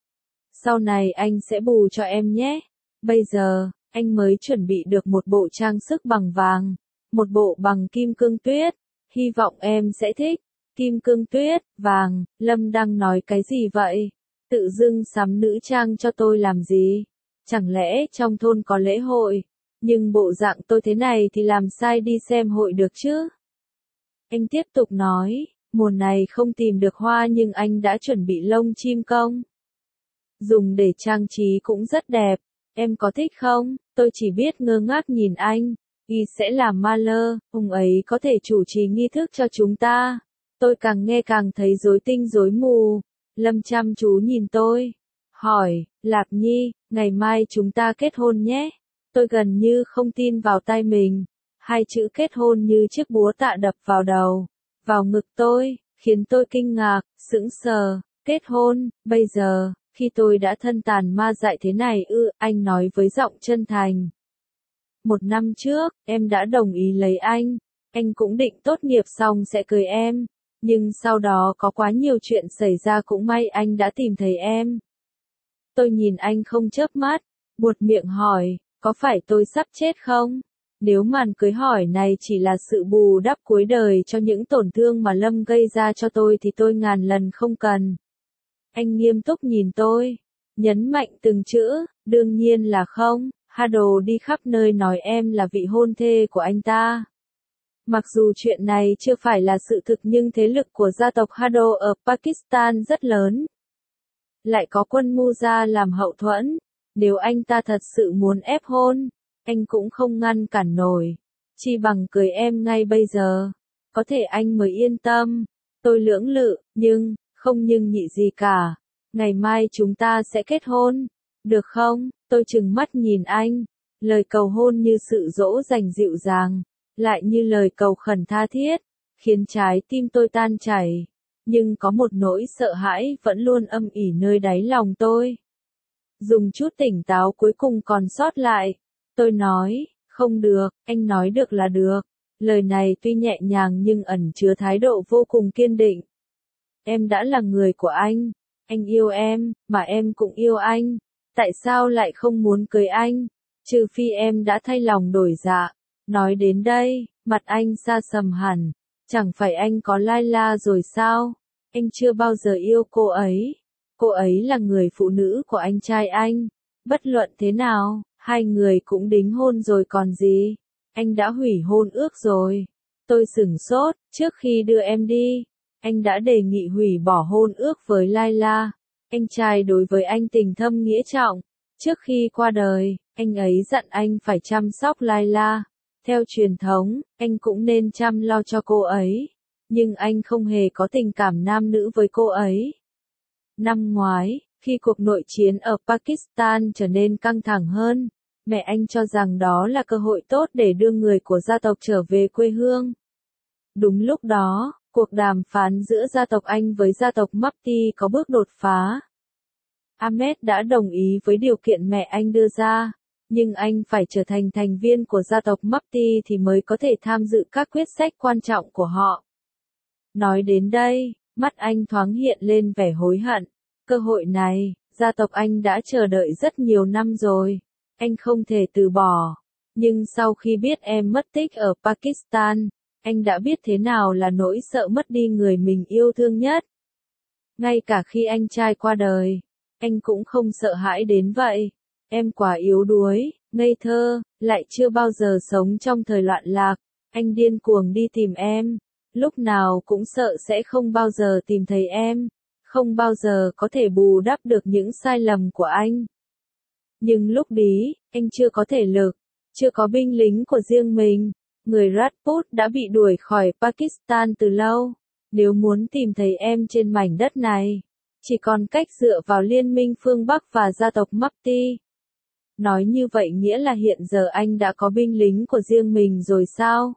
Sau này anh sẽ bù cho em nhé. Bây giờ, anh mới chuẩn bị được một bộ trang sức bằng vàng, một bộ bằng kim cương tuyết. Hy vọng em sẽ thích. Kim cương tuyết, vàng, Lâm đang nói cái gì vậy? Tự dưng sắm nữ trang cho tôi làm gì? Chẳng lẽ trong thôn có lễ hội? Nhưng bộ dạng tôi thế này thì làm sai đi xem hội được chứ? Anh tiếp tục nói, mùa này không tìm được hoa nhưng anh đã chuẩn bị lông chim công. Dùng để trang trí cũng rất đẹp, em có thích không? Tôi chỉ biết ngơ ngác nhìn anh, y sẽ làm ma lơ, ông ấy có thể chủ trì nghi thức cho chúng ta. Tôi càng nghe càng thấy rối tinh rối mù. Lâm chăm chú nhìn tôi, hỏi, Lạp Nhi, ngày mai chúng ta kết hôn nhé. Tôi gần như không tin vào tai mình. Hai chữ kết hôn như chiếc búa tạ đập vào đầu, vào ngực tôi, khiến tôi kinh ngạc, sững sờ. Kết hôn, bây giờ, khi tôi đã thân tàn ma dại thế này ư, anh nói với giọng chân thành. Một năm trước, em đã đồng ý lấy anh, anh cũng định tốt nghiệp xong sẽ cưới em, nhưng sau đó có quá nhiều chuyện xảy ra cũng may anh đã tìm thấy em. Tôi nhìn anh không chớp mắt, buột miệng hỏi, có phải tôi sắp chết không? Nếu màn cưới hỏi này chỉ là sự bù đắp cuối đời cho những tổn thương mà Lâm gây ra cho tôi thì tôi ngàn lần không cần. Anh nghiêm túc nhìn tôi, nhấn mạnh từng chữ, đương nhiên là không, Hado đi khắp nơi nói em là vị hôn thê của anh ta. Mặc dù chuyện này chưa phải là sự thực nhưng thế lực của gia tộc Hado ở Pakistan rất lớn. Lại có quân Muza làm hậu thuẫn, nếu anh ta thật sự muốn ép hôn, anh cũng không ngăn cản nổi, chi bằng cưới em ngay bây giờ, có thể anh mới yên tâm. Tôi lưỡng lự, nhưng, không nhưng nhị gì cả, ngày mai chúng ta sẽ kết hôn, được không? Tôi trừng mắt nhìn anh, lời cầu hôn như sự dỗ dành dịu dàng, lại như lời cầu khẩn tha thiết, khiến trái tim tôi tan chảy, nhưng có một nỗi sợ hãi vẫn luôn âm ỉ nơi đáy lòng tôi. Dùng chút tỉnh táo cuối cùng còn sót lại, tôi nói, không được, anh nói được là được. Lời này tuy nhẹ nhàng nhưng ẩn chứa thái độ vô cùng kiên định. Em đã là người của anh, anh yêu em, mà em cũng yêu anh. Tại sao lại không muốn cưới anh? Trừ phi em đã thay lòng đổi dạ. Nói đến đây, mặt anh xa sầm hẳn. Chẳng phải anh có Laila rồi sao? Anh chưa bao giờ yêu cô ấy. Cô ấy là người phụ nữ của anh trai anh. Bất luận thế nào, hai người cũng đính hôn rồi còn gì. Anh đã hủy hôn ước rồi. Tôi sửng sốt, trước khi đưa em đi, anh đã đề nghị hủy bỏ hôn ước với Laila. Anh trai đối với anh tình thâm nghĩa trọng. Trước khi qua đời, anh ấy dặn anh phải chăm sóc Laila. Theo truyền thống, anh cũng nên chăm lo cho cô ấy. Nhưng anh không hề có tình cảm nam nữ với cô ấy. Năm ngoái, khi cuộc nội chiến ở Pakistan trở nên căng thẳng hơn, mẹ anh cho rằng đó là cơ hội tốt để đưa người của gia tộc trở về quê hương. Đúng lúc đó, cuộc đàm phán giữa gia tộc anh với gia tộc Mahdi có bước đột phá. Ahmed đã đồng ý với điều kiện mẹ anh đưa ra, nhưng anh phải trở thành thành viên của gia tộc Mahdi thì mới có thể tham dự các quyết sách quan trọng của họ. Nói đến đây, mắt anh thoáng hiện lên vẻ hối hận. Cơ hội này, gia tộc anh đã chờ đợi rất nhiều năm rồi. Anh không thể từ bỏ. Nhưng sau khi biết em mất tích ở Pakistan, anh đã biết thế nào là nỗi sợ mất đi người mình yêu thương nhất. Ngay cả khi anh trai qua đời, anh cũng không sợ hãi đến vậy. Em quá yếu đuối, ngây thơ, lại chưa bao giờ sống trong thời loạn lạc. Anh điên cuồng đi tìm em, lúc nào cũng sợ sẽ không bao giờ tìm thấy em, không bao giờ có thể bù đắp được những sai lầm của anh. Nhưng lúc đó, anh chưa có thể lực, chưa có binh lính của riêng mình. Người Rajput đã bị đuổi khỏi Pakistan từ lâu. Nếu muốn tìm thấy em trên mảnh đất này, chỉ còn cách dựa vào liên minh phương Bắc và gia tộc Mahdi. Nói như vậy nghĩa là hiện giờ anh đã có binh lính của riêng mình rồi sao?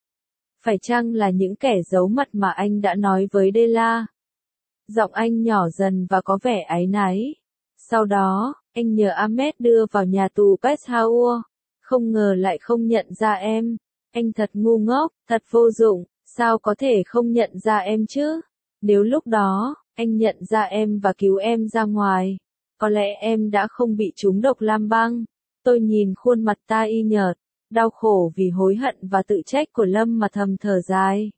Phải chăng là những kẻ giấu mặt mà anh đã nói với Dela? Giọng anh nhỏ dần và có vẻ áy náy. Sau đó, anh nhờ Ahmed đưa vào nhà tù Peshawar. Không ngờ lại không nhận ra em. Anh thật ngu ngốc, thật vô dụng, sao có thể không nhận ra em chứ? Nếu lúc đó, anh nhận ra em và cứu em ra ngoài, có lẽ em đã không bị trúng độc lam băng. Tôi nhìn khuôn mặt ta y nhợt, đau khổ vì hối hận và tự trách của Lâm mà thầm thở dài.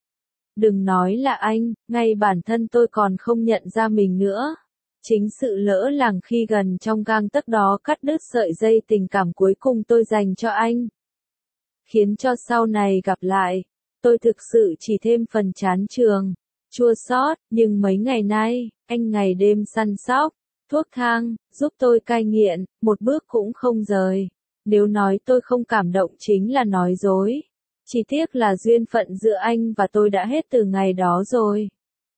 Đừng nói là anh, ngay bản thân tôi còn không nhận ra mình nữa. Chính sự lỡ làng khi gần trong gang tấc đó cắt đứt sợi dây tình cảm cuối cùng tôi dành cho anh. Khiến cho sau này gặp lại, tôi thực sự chỉ thêm phần chán chường, chua xót, nhưng mấy ngày nay, anh ngày đêm săn sóc, thuốc thang, giúp tôi cai nghiện, một bước cũng không rời. Nếu nói tôi không cảm động chính là nói dối. Chỉ tiếc là duyên phận giữa anh và tôi đã hết từ ngày đó rồi.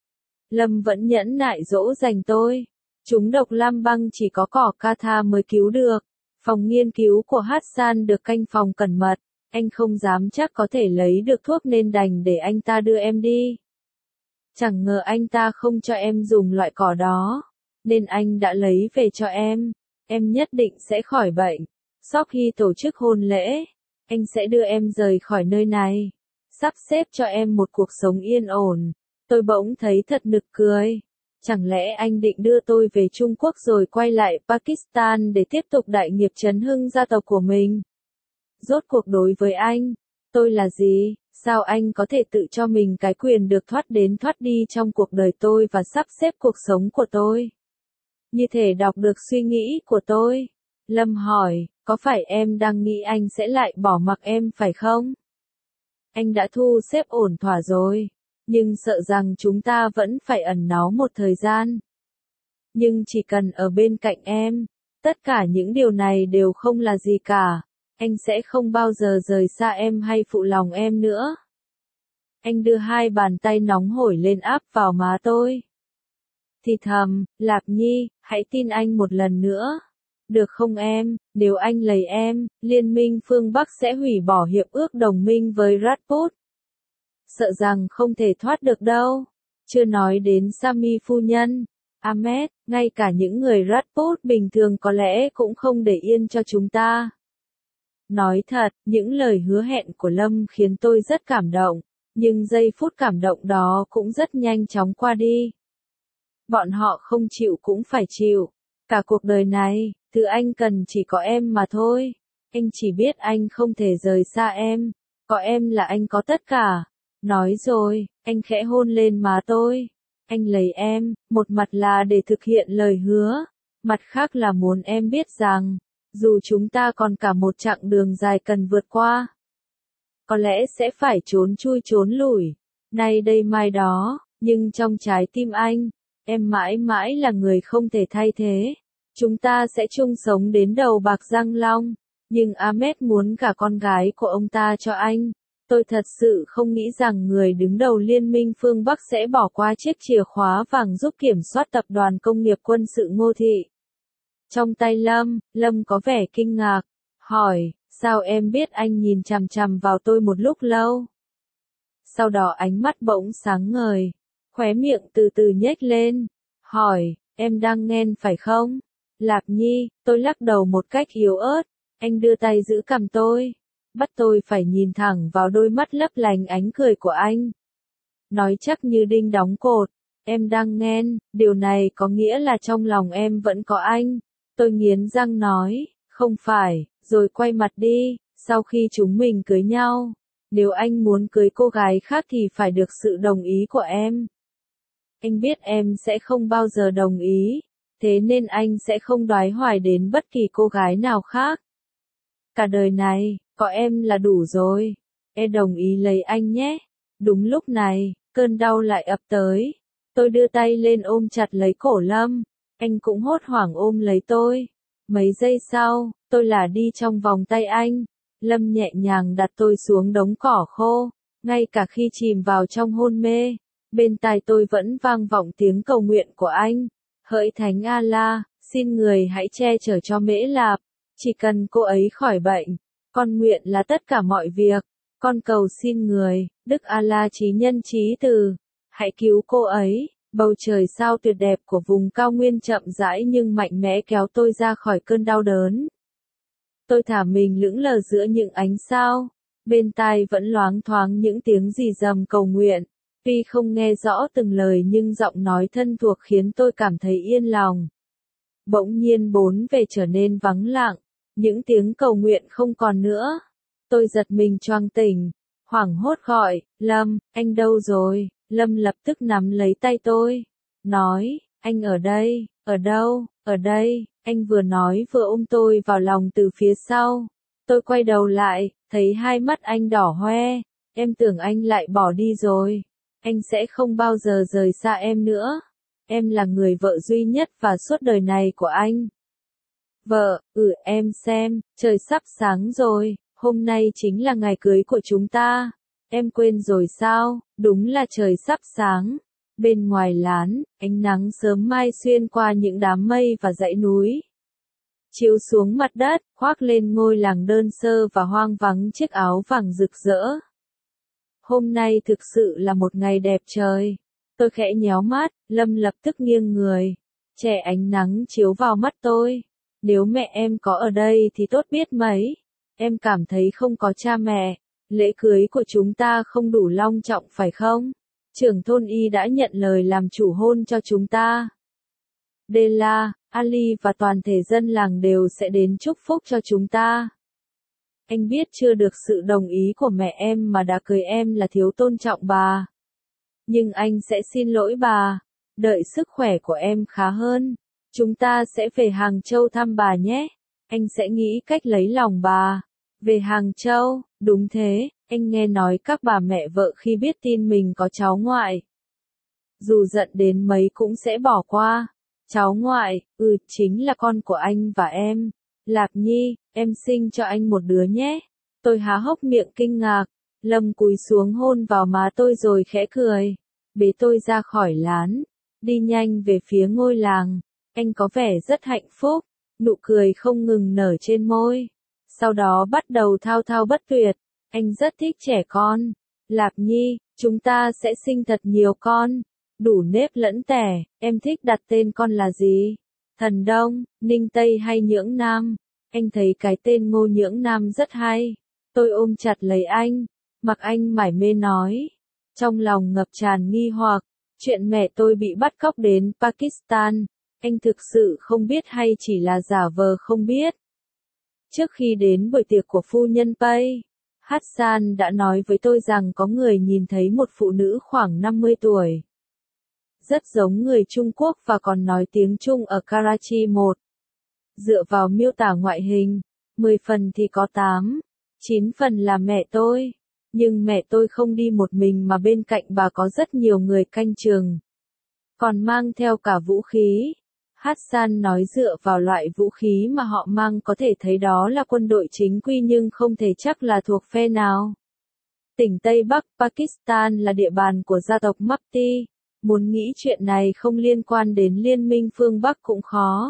Lâm vẫn nhẫn nại dỗ dành tôi. Chúng độc lam băng chỉ có cỏ Katha mới cứu được. Phòng nghiên cứu của Hassan được canh phòng cẩn mật. Anh không dám chắc có thể lấy được thuốc nên đành để anh ta đưa em đi. Chẳng ngờ anh ta không cho em dùng loại cỏ đó. Nên anh đã lấy về cho em. Em nhất định sẽ khỏi bệnh. Sau khi tổ chức hôn lễ, anh sẽ đưa em rời khỏi nơi này. Sắp xếp cho em một cuộc sống yên ổn. Tôi bỗng thấy thật nực cười. Chẳng lẽ anh định đưa tôi về Trung Quốc rồi quay lại Pakistan để tiếp tục đại nghiệp chấn hưng gia tộc của mình? Rốt cuộc đối với anh, tôi là gì? Sao anh có thể tự cho mình cái quyền được thoát đến thoát đi trong cuộc đời tôi và sắp xếp cuộc sống của tôi? Như thể đọc được suy nghĩ của tôi. Lâm hỏi, có phải em đang nghĩ anh sẽ lại bỏ mặc em phải không? Anh đã thu xếp ổn thỏa rồi, nhưng sợ rằng chúng ta vẫn phải ẩn náu một thời gian. Nhưng chỉ cần ở bên cạnh em, tất cả những điều này đều không là gì cả. Anh sẽ không bao giờ rời xa em hay phụ lòng em nữa. Anh đưa hai bàn tay nóng hổi lên áp vào má tôi. Thì thầm, Lạp Nhi, hãy tin anh một lần nữa. Được không em, nếu anh lấy em, Liên minh phương Bắc sẽ hủy bỏ hiệp ước đồng minh với Rajput. Sợ rằng không thể thoát được đâu. Chưa nói đến Sami phu nhân. Ahmed, ngay cả những người Rajput bình thường có lẽ cũng không để yên cho chúng ta. Nói thật, những lời hứa hẹn của Lâm khiến tôi rất cảm động, nhưng giây phút cảm động đó cũng rất nhanh chóng qua đi. Bọn họ không chịu cũng phải chịu. Cả cuộc đời này, thứ anh cần chỉ có em mà thôi. Anh chỉ biết anh không thể rời xa em. Có em là anh có tất cả. Nói rồi, anh khẽ hôn lên má tôi. Anh lấy em, một mặt là để thực hiện lời hứa, mặt khác là muốn em biết rằng, dù chúng ta còn cả một chặng đường dài cần vượt qua, có lẽ sẽ phải trốn chui trốn lủi, nay đây mai đó, nhưng trong trái tim anh, em mãi mãi là người không thể thay thế. Chúng ta sẽ chung sống đến đầu bạc răng long, nhưng Ahmed muốn cả con gái của ông ta cho anh. Tôi thật sự không nghĩ rằng người đứng đầu Liên minh phương Bắc sẽ bỏ qua chiếc chìa khóa vàng giúp kiểm soát tập đoàn công nghiệp quân sự Ngô Thị. Trong tay Lâm, Lâm có vẻ kinh ngạc, hỏi, sao em biết? Anh nhìn chằm chằm vào tôi một lúc lâu. Sau đó ánh mắt bỗng sáng ngời, khóe miệng từ từ nhếch lên, hỏi, em đang ghen phải không? Lạp Nhi, tôi lắc đầu một cách yếu ớt, anh đưa tay giữ cằm tôi. Bắt tôi phải nhìn thẳng vào đôi mắt lấp lánh ánh cười của anh. Nói chắc như đinh đóng cột, em đang ghen, điều này có nghĩa là trong lòng em vẫn có anh. Tôi nghiến răng nói, không phải, rồi quay mặt đi, sau khi chúng mình cưới nhau. Nếu anh muốn cưới cô gái khác thì phải được sự đồng ý của em. Anh biết em sẽ không bao giờ đồng ý, thế nên anh sẽ không đoái hoài đến bất kỳ cô gái nào khác. Cả đời này, có em là đủ rồi. Em đồng ý lấy anh nhé. Đúng lúc này, cơn đau lại ập tới. Tôi đưa tay lên ôm chặt lấy cổ Lâm. Anh cũng hốt hoảng ôm lấy tôi. Mấy giây sau, tôi là đi trong vòng tay anh. Lâm nhẹ nhàng đặt tôi xuống đống cỏ khô. Ngay cả khi chìm vào trong hôn mê, bên tai tôi vẫn vang vọng tiếng cầu nguyện của anh. Hỡi Thánh Allah, xin người hãy che chở cho Mễ Lạp. Chỉ cần cô ấy khỏi bệnh, con nguyện là tất cả mọi việc. Con cầu xin người, Đức Allah trí nhân trí từ, hãy cứu cô ấy. Bầu trời sao tuyệt đẹp của vùng cao nguyên chậm rãi nhưng mạnh mẽ kéo tôi ra khỏi cơn đau đớn. Tôi thả mình lững lờ giữa những ánh sao, bên tai vẫn loáng thoáng những tiếng rì rầm cầu nguyện. Tuy không nghe rõ từng lời nhưng giọng nói thân thuộc khiến tôi cảm thấy yên lòng. Bỗng nhiên bốn bề trở nên vắng lặng, những tiếng cầu nguyện không còn nữa. Tôi giật mình choàng tỉnh, hoảng hốt gọi, Lâm, anh đâu rồi? Lâm lập tức nắm lấy tay tôi, nói, anh ở đây, ở đâu, ở đây, anh vừa nói vừa ôm tôi vào lòng từ phía sau. Tôi quay đầu lại, thấy hai mắt anh đỏ hoe, em tưởng anh lại bỏ đi rồi. Anh sẽ không bao giờ rời xa em nữa. Em là người vợ duy nhất và suốt đời này của anh. Vợ, ừ em xem, trời sắp sáng rồi, hôm nay chính là ngày cưới của chúng ta. Em quên rồi sao, đúng là trời sắp sáng. Bên ngoài lán, ánh nắng sớm mai xuyên qua những đám mây và dãy núi. Chiếu xuống mặt đất, khoác lên ngôi làng đơn sơ và hoang vắng chiếc áo vàng rực rỡ. Hôm nay thực sự là một ngày đẹp trời. Tôi khẽ nhéo mắt, Lâm lập tức nghiêng người. Trẻ ánh nắng chiếu vào mắt tôi. Nếu mẹ em có ở đây thì tốt biết mấy. Em cảm thấy không có cha mẹ. Lễ cưới của chúng ta không đủ long trọng phải không? Trưởng thôn y đã nhận lời làm chủ hôn cho chúng ta. Dela, Ali và toàn thể dân làng đều sẽ đến chúc phúc cho chúng ta. Anh biết chưa được sự đồng ý của mẹ em mà đã cưới em là thiếu tôn trọng bà. Nhưng anh sẽ xin lỗi bà. Đợi sức khỏe của em khá hơn, chúng ta sẽ về Hàng Châu thăm bà nhé. Anh sẽ nghĩ cách lấy lòng bà. Về Hàng Châu, đúng thế, anh nghe nói các bà mẹ vợ khi biết tin mình có cháu ngoại, dù giận đến mấy cũng sẽ bỏ qua. Cháu ngoại, ừ, chính là con của anh và em. Lạp Nhi, em sinh cho anh một đứa nhé. Tôi há hốc miệng kinh ngạc. Lâm cúi xuống hôn vào má tôi rồi khẽ cười. Bế tôi ra khỏi lán. Đi nhanh về phía ngôi làng. Anh có vẻ rất hạnh phúc. Nụ cười không ngừng nở trên môi. Sau đó bắt đầu thao thao bất tuyệt. Anh rất thích trẻ con. Lạp Nhi, chúng ta sẽ sinh thật nhiều con. Đủ nếp lẫn tẻ, em thích đặt tên con là gì? Thần Đông, Ninh Tây hay Nhưỡng Nam? Anh thấy cái tên Ngô Nhưỡng Nam rất hay. Tôi ôm chặt lấy anh. Mặc Anh mải mê nói. Trong lòng ngập tràn nghi hoặc. Chuyện mẹ tôi bị bắt cóc đến Pakistan. Anh thực sự không biết hay chỉ là giả vờ không biết. Trước khi đến buổi tiệc của phu nhân Pay, Hassan đã nói với tôi rằng có người nhìn thấy một phụ nữ khoảng năm mươi tuổi. Rất giống người Trung Quốc và còn nói tiếng Trung ở Karachi một. Dựa vào miêu tả ngoại hình, mười phần thì có tám, chín phần là mẹ tôi. Nhưng mẹ tôi không đi một mình mà bên cạnh bà có rất nhiều người canh chừng. Còn mang theo cả vũ khí. Hassan nói dựa vào loại vũ khí mà họ mang có thể thấy đó là quân đội chính quy nhưng không thể chắc là thuộc phe nào. Tỉnh Tây Bắc Pakistan là địa bàn của gia tộc Mufti. Muốn nghĩ chuyện này không liên quan đến liên minh phương Bắc cũng khó.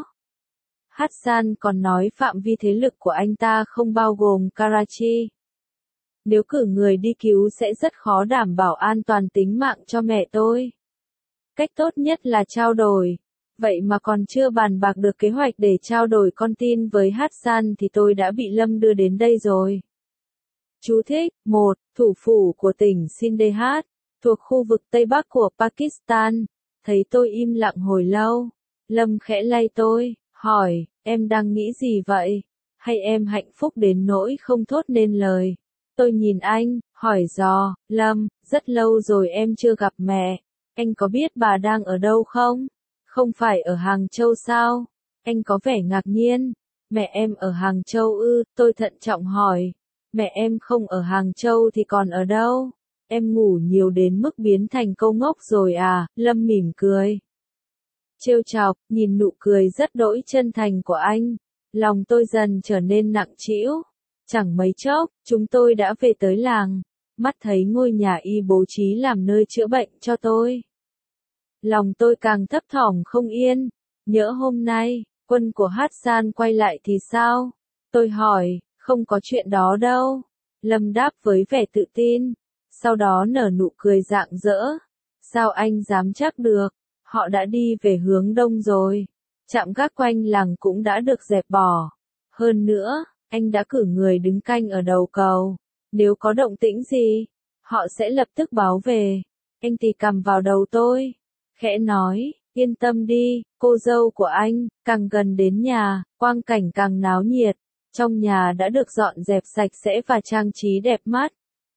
Hassan còn nói phạm vi thế lực của anh ta không bao gồm Karachi. Nếu cử người đi cứu sẽ rất khó đảm bảo an toàn tính mạng cho mẹ tôi. Cách tốt nhất là trao đổi. Vậy mà còn chưa bàn bạc được kế hoạch để trao đổi con tin với Hassan thì tôi đã bị Lâm đưa đến đây rồi. Chú thích, một. Thủ phủ của tỉnh Sindh, thuộc khu vực Tây Bắc của Pakistan. Thấy tôi im lặng hồi lâu. Lâm khẽ lay tôi, hỏi, em đang nghĩ gì vậy? Hay em hạnh phúc đến nỗi không thốt nên lời? Tôi nhìn anh, hỏi dò, Lâm, rất lâu rồi em chưa gặp mẹ. Anh có biết bà đang ở đâu không? Không phải ở Hàng Châu sao? Anh có vẻ ngạc nhiên. Mẹ em ở Hàng Châu ư? Tôi thận trọng hỏi. Mẹ em không ở Hàng Châu thì còn ở đâu? Em ngủ nhiều đến mức biến thành câu ngốc rồi à? Lâm mỉm cười. Trêu chọc, nhìn nụ cười rất đỗi chân thành của anh. Lòng tôi dần trở nên nặng trĩu. Chẳng mấy chốc, chúng tôi đã về tới làng. Mắt thấy ngôi nhà y bố trí làm nơi chữa bệnh cho tôi. Lòng tôi càng thấp thỏm không yên. Nhỡ hôm nay, quân của Hassan quay lại thì sao? Tôi hỏi, không có chuyện đó đâu. Lâm đáp với vẻ tự tin. Sau đó nở nụ cười rạng rỡ. Sao anh dám chắc được? Họ đã đi về hướng đông rồi. Trạm gác quanh làng cũng đã được dẹp bỏ. Hơn nữa, anh đã cử người đứng canh ở đầu cầu. Nếu có động tĩnh gì, họ sẽ lập tức báo về. Anh tì cầm vào đầu tôi. Khẽ nói, yên tâm đi, cô dâu của anh, càng gần đến nhà, quang cảnh càng náo nhiệt. Trong nhà đã được dọn dẹp sạch sẽ và trang trí đẹp mắt.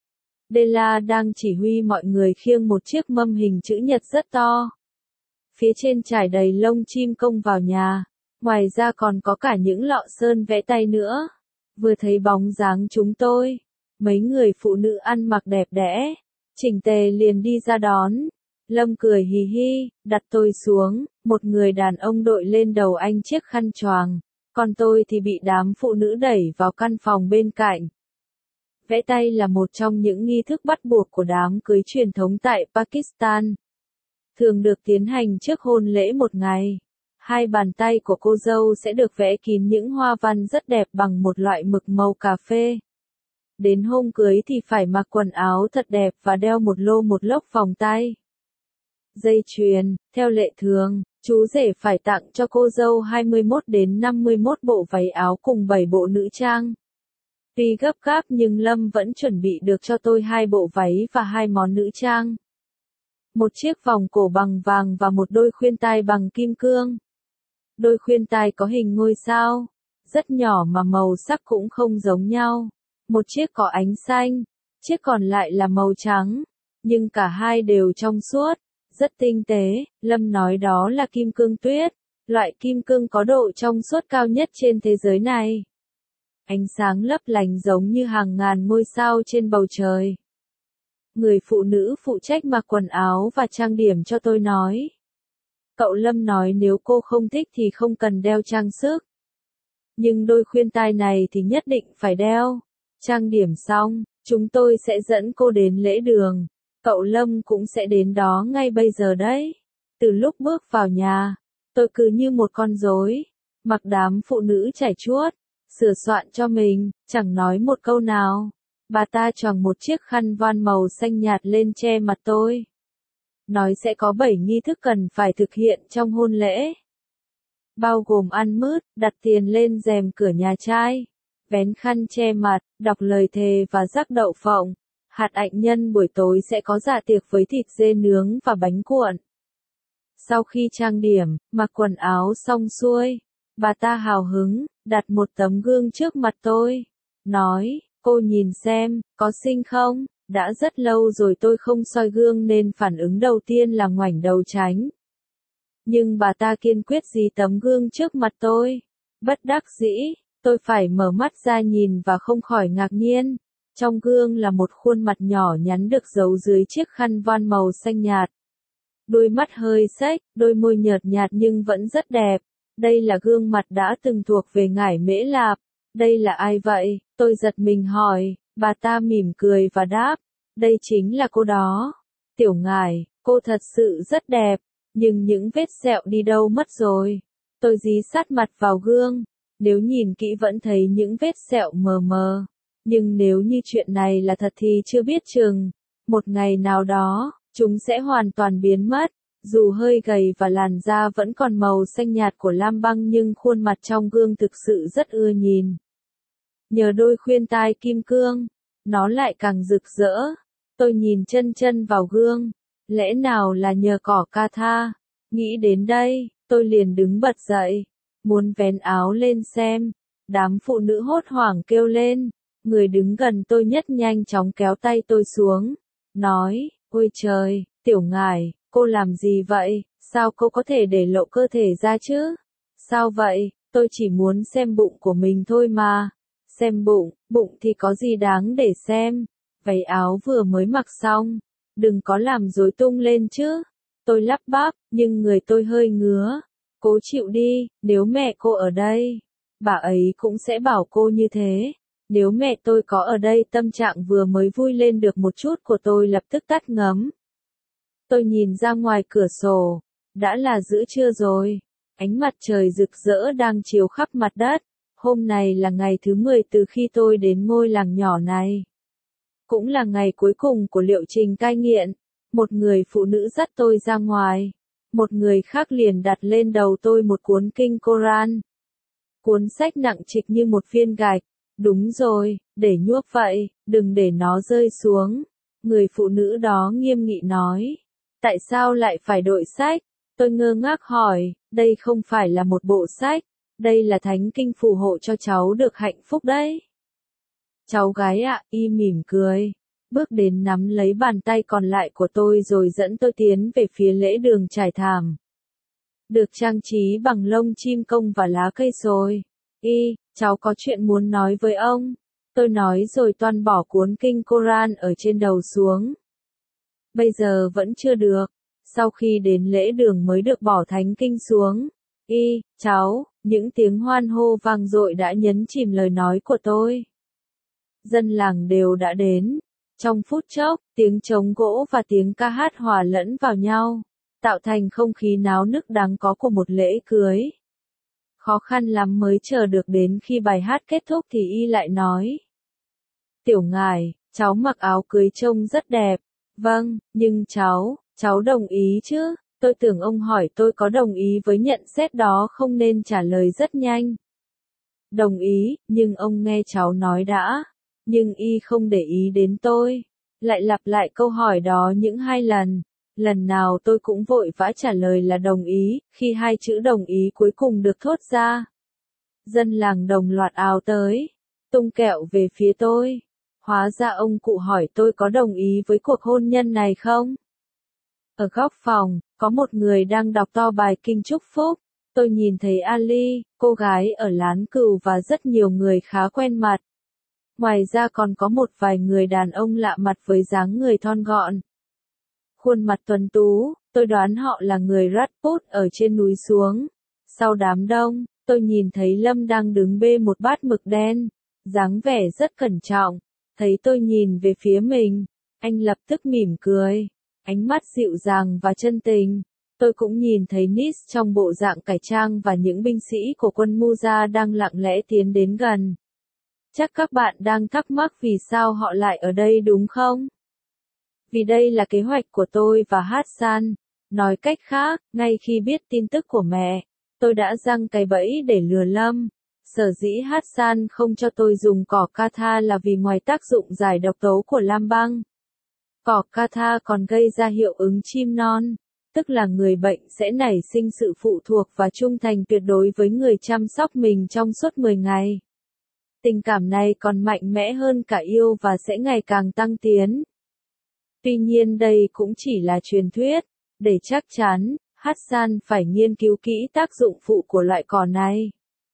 Della đang chỉ huy mọi người khiêng một chiếc mâm hình chữ nhật rất to. Phía trên trải đầy lông chim công vào nhà. Ngoài ra còn có cả những lọ sơn vẽ tay nữa. Vừa thấy bóng dáng chúng tôi, mấy người phụ nữ ăn mặc đẹp đẽ, chỉnh tề liền đi ra đón. Lâm cười hì hì, đặt tôi xuống, một người đàn ông đội lên đầu anh chiếc khăn choàng, còn tôi thì bị đám phụ nữ đẩy vào căn phòng bên cạnh. Vẽ tay là một trong những nghi thức bắt buộc của đám cưới truyền thống tại Pakistan. Thường được tiến hành trước hôn lễ một ngày. Hai bàn tay của cô dâu sẽ được vẽ kín những hoa văn rất đẹp bằng một loại mực màu cà phê. Đến hôm cưới thì phải mặc quần áo thật đẹp và đeo một lô một lốc vòng tay. Dây chuyền, theo lệ thường, chú rể phải tặng cho cô dâu hai mươi mốt đến năm mươi mốt bộ váy áo cùng bảy bộ nữ trang. Tuy gấp gáp nhưng Lâm vẫn chuẩn bị được cho tôi hai bộ váy và hai món nữ trang. Một chiếc vòng cổ bằng vàng và một đôi khuyên tai bằng kim cương. Đôi khuyên tai có hình ngôi sao, rất nhỏ mà màu sắc cũng không giống nhau. Một chiếc có ánh xanh, chiếc còn lại là màu trắng, nhưng cả hai đều trong suốt, rất tinh tế. Lâm nói đó là kim cương tuyết, loại kim cương có độ trong suốt cao nhất trên thế giới này. Ánh sáng lấp lánh giống như hàng ngàn ngôi sao trên bầu trời. Người phụ nữ phụ trách mặc quần áo và trang điểm cho tôi nói. Cậu Lâm nói nếu cô không thích thì không cần đeo trang sức. Nhưng đôi khuyên tai này thì nhất định phải đeo. Trang điểm xong, chúng tôi sẽ dẫn cô đến lễ đường. Cậu Lâm cũng sẽ đến đó ngay bây giờ đấy. Từ lúc bước vào nhà, tôi cứ như một con rối. mặc đám phụ nữ trải chuốt, sửa soạn cho mình, chẳng nói một câu nào. Bà ta choàng một chiếc khăn voan màu xanh nhạt lên che mặt tôi. Nói sẽ có bảy nghi thức cần phải thực hiện trong hôn lễ. Bao gồm ăn mứt, đặt tiền lên rèm cửa nhà trai, vén khăn che mặt, đọc lời thề và rắc đậu phộng. Hạt hạnh nhân buổi tối sẽ có dạ tiệc với thịt dê nướng và bánh cuộn. Sau khi trang điểm, mặc quần áo xong xuôi, bà ta hào hứng, đặt một tấm gương trước mặt tôi. Nói, cô nhìn xem, có xinh không? Đã rất lâu rồi tôi không soi gương nên phản ứng đầu tiên là ngoảnh đầu tránh. Nhưng bà ta kiên quyết dí tấm gương trước mặt tôi. Bất đắc dĩ, tôi phải mở mắt ra nhìn và không khỏi ngạc nhiên. Trong gương là một khuôn mặt nhỏ nhắn được giấu dưới chiếc khăn voan màu xanh nhạt. Đôi mắt hơi xếch, đôi môi nhợt nhạt nhưng vẫn rất đẹp. Đây là gương mặt đã từng thuộc về Ngải Mễ Lạp. Đây là ai vậy? Tôi giật mình hỏi, bà ta mỉm cười và đáp, đây chính là cô đó. Tiểu Ngải, cô thật sự rất đẹp, nhưng những vết sẹo đi đâu mất rồi? Tôi dí sát mặt vào gương, nếu nhìn kỹ vẫn thấy những vết sẹo mờ mờ. Nhưng nếu như chuyện này là thật thì chưa biết chừng, một ngày nào đó, chúng sẽ hoàn toàn biến mất. Dù hơi gầy và làn da vẫn còn màu xanh nhạt của lam băng nhưng khuôn mặt trong gương thực sự rất ưa nhìn. Nhờ đôi khuyên tai kim cương, nó lại càng rực rỡ. Tôi nhìn chân chân vào gương, lẽ nào là nhờ cỏ ca tha? Nghĩ đến đây, tôi liền đứng bật dậy, muốn vén áo lên xem. Đám phụ nữ hốt hoảng kêu lên, người đứng gần tôi nhất nhanh chóng kéo tay tôi xuống, nói, ôi trời, Tiểu Ngải, cô làm gì vậy, sao cô có thể để lộ cơ thể ra chứ? Sao vậy, tôi chỉ muốn xem bụng của mình thôi mà. Xem bụng, bụng thì có gì đáng để xem, váy áo vừa mới mặc xong, đừng có làm rối tung lên chứ. Tôi lắp bắp, nhưng người tôi hơi ngứa. Cố chịu đi, nếu mẹ cô ở đây, bà ấy cũng sẽ bảo cô như thế. Nếu mẹ tôi có ở đây tâm trạng vừa mới vui lên được một chút của tôi lập tức tắt ngấm. Tôi nhìn ra ngoài cửa sổ, đã là giữa trưa rồi, ánh mặt trời rực rỡ đang chiếu khắp mặt đất. Hôm này là ngày thứ mười từ khi tôi đến ngôi làng nhỏ này. Cũng là ngày cuối cùng của liệu trình cai nghiện. Một người phụ nữ dắt tôi ra ngoài. Một người khác liền đặt lên đầu tôi một cuốn kinh Koran. Cuốn sách nặng trịch như một viên gạch. Đúng rồi, để nhuốc vậy, đừng để nó rơi xuống. Người phụ nữ đó nghiêm nghị nói. Tại sao lại phải đổi sách? Tôi ngơ ngác hỏi, đây không phải là một bộ sách. Đây là thánh kinh phù hộ cho cháu được hạnh phúc đấy. Cháu gái ạ, y mỉm cười. Bước đến nắm lấy bàn tay còn lại của tôi rồi dẫn tôi tiến về phía lễ đường trải thảm. Được trang trí bằng lông chim công và lá cây rồi. Y, cháu có chuyện muốn nói với ông. Tôi nói rồi toan bỏ cuốn kinh Koran ở trên đầu xuống. Bây giờ vẫn chưa được. Sau khi đến lễ đường mới được bỏ thánh kinh xuống. Y, cháu, những tiếng hoan hô vang dội đã nhấn chìm lời nói của tôi. Dân làng đều đã đến. Trong phút chốc, tiếng trống gỗ và tiếng ca hát hòa lẫn vào nhau, tạo thành không khí náo nức đáng có của một lễ cưới. Khó khăn lắm mới chờ được đến khi bài hát kết thúc thì y lại nói. Tiểu Ngải, cháu mặc áo cưới trông rất đẹp. Vâng, nhưng cháu, cháu đồng ý chứ? Tôi tưởng ông hỏi tôi có đồng ý với nhận xét đó không nên trả lời rất nhanh. Đồng ý, nhưng ông nghe cháu nói đã. Nhưng y không để ý đến tôi. Lại lặp lại câu hỏi đó những hai lần. Lần nào tôi cũng vội vã trả lời là đồng ý, khi hai chữ đồng ý cuối cùng được thốt ra. Dân làng đồng loạt ào tới, tung kẹo về phía tôi. Hóa ra ông cụ hỏi tôi có đồng ý với cuộc hôn nhân này không? Ở góc phòng, có một người đang đọc to bài kinh chúc phúc. Tôi nhìn thấy Ali, cô gái ở lán cừu và rất nhiều người khá quen mặt. Ngoài ra còn có một vài người đàn ông lạ mặt với dáng người thon gọn. Khuôn mặt tuấn tú, tôi đoán họ là người Rajput ở trên núi xuống. Sau đám đông, tôi nhìn thấy Lâm đang đứng bê một bát mực đen, dáng vẻ rất cẩn trọng. Thấy tôi nhìn về phía mình, anh lập tức mỉm cười, ánh mắt dịu dàng và chân tình. Tôi cũng nhìn thấy Nis trong bộ dạng cải trang và những binh sĩ của quân Muza đang lặng lẽ tiến đến gần. Chắc các bạn đang thắc mắc vì sao họ lại ở đây đúng không? Vì đây là kế hoạch của tôi và Hassan. Nói cách khác, ngay khi biết tin tức của mẹ, tôi đã giăng cái bẫy để lừa Lâm. Sở dĩ Hassan không cho tôi dùng cỏ Katha là vì ngoài tác dụng giải độc tố của lam băng, cỏ Katha còn gây ra hiệu ứng chim non, tức là người bệnh sẽ nảy sinh sự phụ thuộc và trung thành tuyệt đối với người chăm sóc mình trong suốt mười ngày. Tình cảm này còn mạnh mẽ hơn cả yêu và sẽ ngày càng tăng tiến. Tuy nhiên đây cũng chỉ là truyền thuyết. Để chắc chắn, Hassan phải nghiên cứu kỹ tác dụng phụ của loại cỏ này.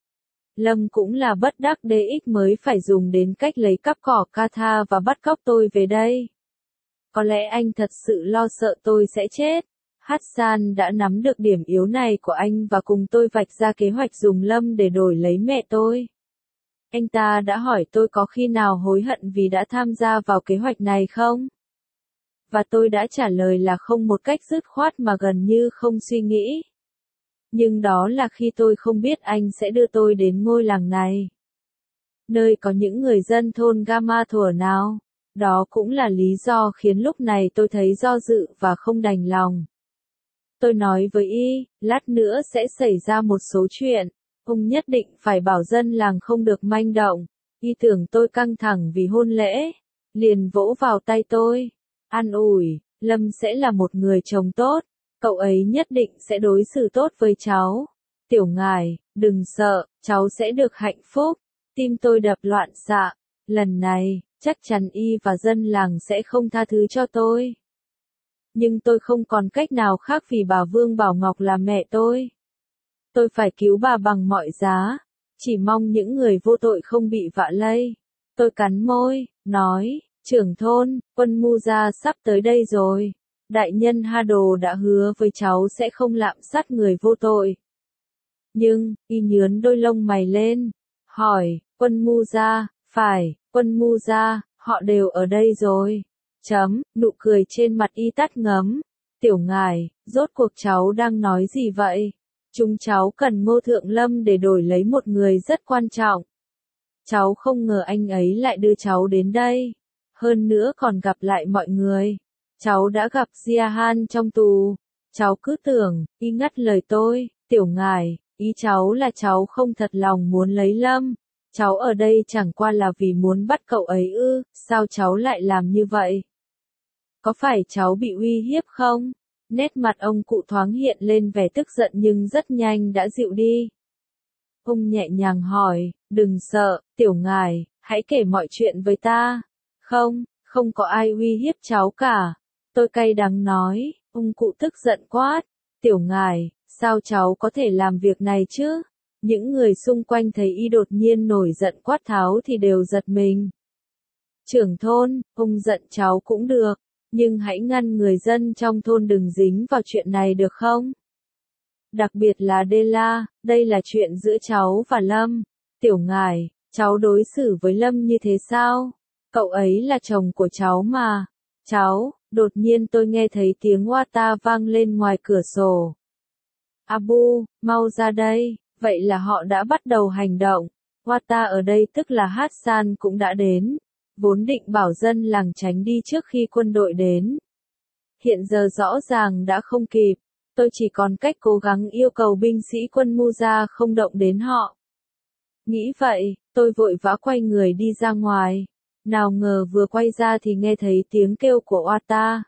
Lâm cũng là bất đắc dĩ mới phải dùng đến cách lấy cắp cỏ Katha và bắt cóc tôi về đây. Có lẽ anh thật sự lo sợ tôi sẽ chết. Hassan đã nắm được điểm yếu này của anh và cùng tôi vạch ra kế hoạch dùng Lâm để đổi lấy mẹ tôi. Anh ta đã hỏi tôi có khi nào hối hận vì đã tham gia vào kế hoạch này không? Và tôi đã trả lời là không, một cách dứt khoát mà gần như không suy nghĩ. Nhưng đó là khi tôi không biết anh sẽ đưa tôi đến ngôi làng này, nơi có những người dân thôn Gama thuở nào. Đó cũng là lý do khiến lúc này tôi thấy do dự và không đành lòng. Tôi nói với y, lát nữa sẽ xảy ra một số chuyện, ông nhất định phải bảo dân làng không được manh động. Y tưởng tôi căng thẳng vì hôn lễ, liền vỗ vào tay tôi, an ủi, Lâm sẽ là một người chồng tốt, cậu ấy nhất định sẽ đối xử tốt với cháu. Tiểu ngài, đừng sợ, cháu sẽ được hạnh phúc. Tim tôi đập loạn xạ, lần này, chắc chắn y và dân làng sẽ không tha thứ cho tôi. Nhưng tôi không còn cách nào khác vì bà Vương Bảo Ngọc là mẹ tôi. Tôi phải cứu bà bằng mọi giá, chỉ mong những người vô tội không bị vạ lây. Tôi cắn môi, nói, trưởng thôn, quân Muza sắp tới đây rồi. Đại nhân Hado đã hứa với cháu sẽ không lạm sát người vô tội. Nhưng, y nhướn đôi lông mày lên, hỏi, quân Muza, phải, quân Muza, họ đều ở đây rồi. Chấm, nụ cười trên mặt y tắt ngấm. Tiểu ngài, rốt cuộc cháu đang nói gì vậy? Chúng cháu cần Ngô Thượng Lâm để đổi lấy một người rất quan trọng. Cháu không ngờ anh ấy lại đưa cháu đến đây. Hơn nữa còn gặp lại mọi người. Cháu đã gặp Jiahan trong tù. Cháu cứ tưởng, y ngắt lời tôi, tiểu ngài, ý cháu là cháu không thật lòng muốn lấy Lâm. Cháu ở đây chẳng qua là vì muốn bắt cậu ấy ư, sao cháu lại làm như vậy? Có phải cháu bị uy hiếp không? Nét mặt ông cụ thoáng hiện lên vẻ tức giận nhưng rất nhanh đã dịu đi. Ông nhẹ nhàng hỏi, đừng sợ, tiểu ngài, hãy kể mọi chuyện với ta. Không, không có ai uy hiếp cháu cả. Tôi cay đắng nói, ông cụ tức giận quát. Tiểu ngài, sao cháu có thể làm việc này chứ? Những người xung quanh thấy y đột nhiên nổi giận quát tháo thì đều giật mình. Trưởng thôn, ông giận cháu cũng được, nhưng hãy ngăn người dân trong thôn đừng dính vào chuyện này được không? Đặc biệt là Dela, đây là chuyện giữa cháu và Lâm. Tiểu ngài, cháu đối xử với Lâm như thế sao? Cậu ấy là chồng của cháu mà. Cháu, đột nhiên tôi nghe thấy tiếng Wata vang lên ngoài cửa sổ. Abu, mau ra đây. Vậy là họ đã bắt đầu hành động. Wata ở đây tức là Hassan cũng đã đến. Vốn định bảo dân làng tránh đi trước khi quân đội đến. Hiện giờ rõ ràng đã không kịp. Tôi chỉ còn cách cố gắng yêu cầu binh sĩ quân Muza không động đến họ. Nghĩ vậy, tôi vội vã quay người đi ra ngoài. Nào ngờ vừa quay ra thì nghe thấy tiếng kêu của Wata.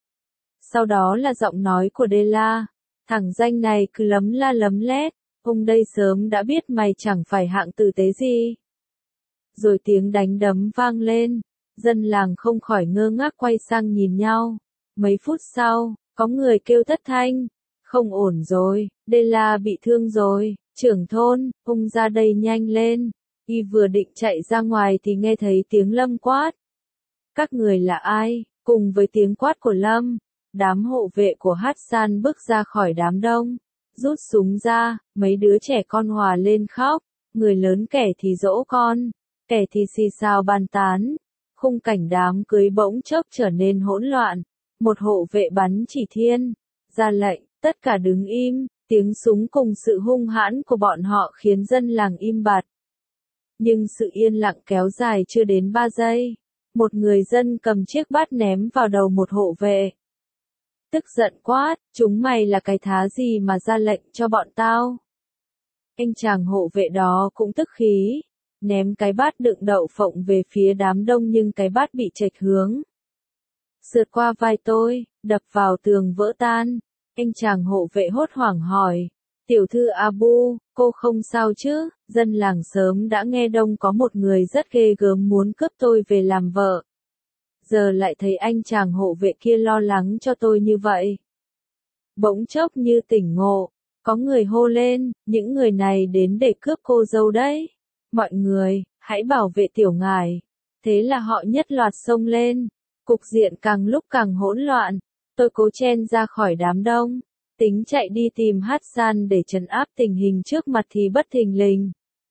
Sau đó là giọng nói của Dela. Thằng danh này cứ lấm la lấm lét. Ông đây sớm đã biết mày chẳng phải hạng tử tế gì. Rồi tiếng đánh đấm vang lên. Dân làng không khỏi ngơ ngác quay sang nhìn nhau. Mấy phút sau, có người kêu thất thanh. Không ổn rồi, Dela bị thương rồi. Trưởng thôn, ông ra đây nhanh lên. Y vừa định chạy ra ngoài thì nghe thấy tiếng Lâm quát. Các người là ai? Cùng với tiếng quát của Lâm, đám hộ vệ của Hassan bước ra khỏi đám đông. Rút súng ra, mấy đứa trẻ con hòa lên khóc, người lớn kẻ thì dỗ con, kẻ thì xì xào bàn tán. Khung cảnh đám cưới bỗng chốc trở nên hỗn loạn, một hộ vệ bắn chỉ thiên, ra lệnh, tất cả đứng im, tiếng súng cùng sự hung hãn của bọn họ khiến dân làng im bặt. Nhưng sự yên lặng kéo dài chưa đến ba giây. Một người dân cầm chiếc bát ném vào đầu một hộ vệ. Tức giận quát, chúng mày là cái thá gì mà ra lệnh cho bọn tao? Anh chàng hộ vệ đó cũng tức khí, ném cái bát đựng đậu phộng về phía đám đông nhưng cái bát bị chệch hướng. Sượt qua vai tôi, đập vào tường vỡ tan. Anh chàng hộ vệ hốt hoảng hỏi, tiểu thư Abu, cô không sao chứ? Dân làng sớm đã nghe đông có một người rất ghê gớm muốn cướp tôi về làm vợ. Giờ lại thấy anh chàng hộ vệ kia lo lắng cho tôi như vậy. Bỗng chốc như tỉnh ngộ, có người hô lên, những người này đến để cướp cô dâu đấy. Mọi người, hãy bảo vệ tiểu ngài. Thế là họ nhất loạt xông lên. Cục diện càng lúc càng hỗn loạn. Tôi cố chen ra khỏi đám đông. Tính chạy đi tìm Hassan để trấn áp tình hình trước mặt thì bất thình lình.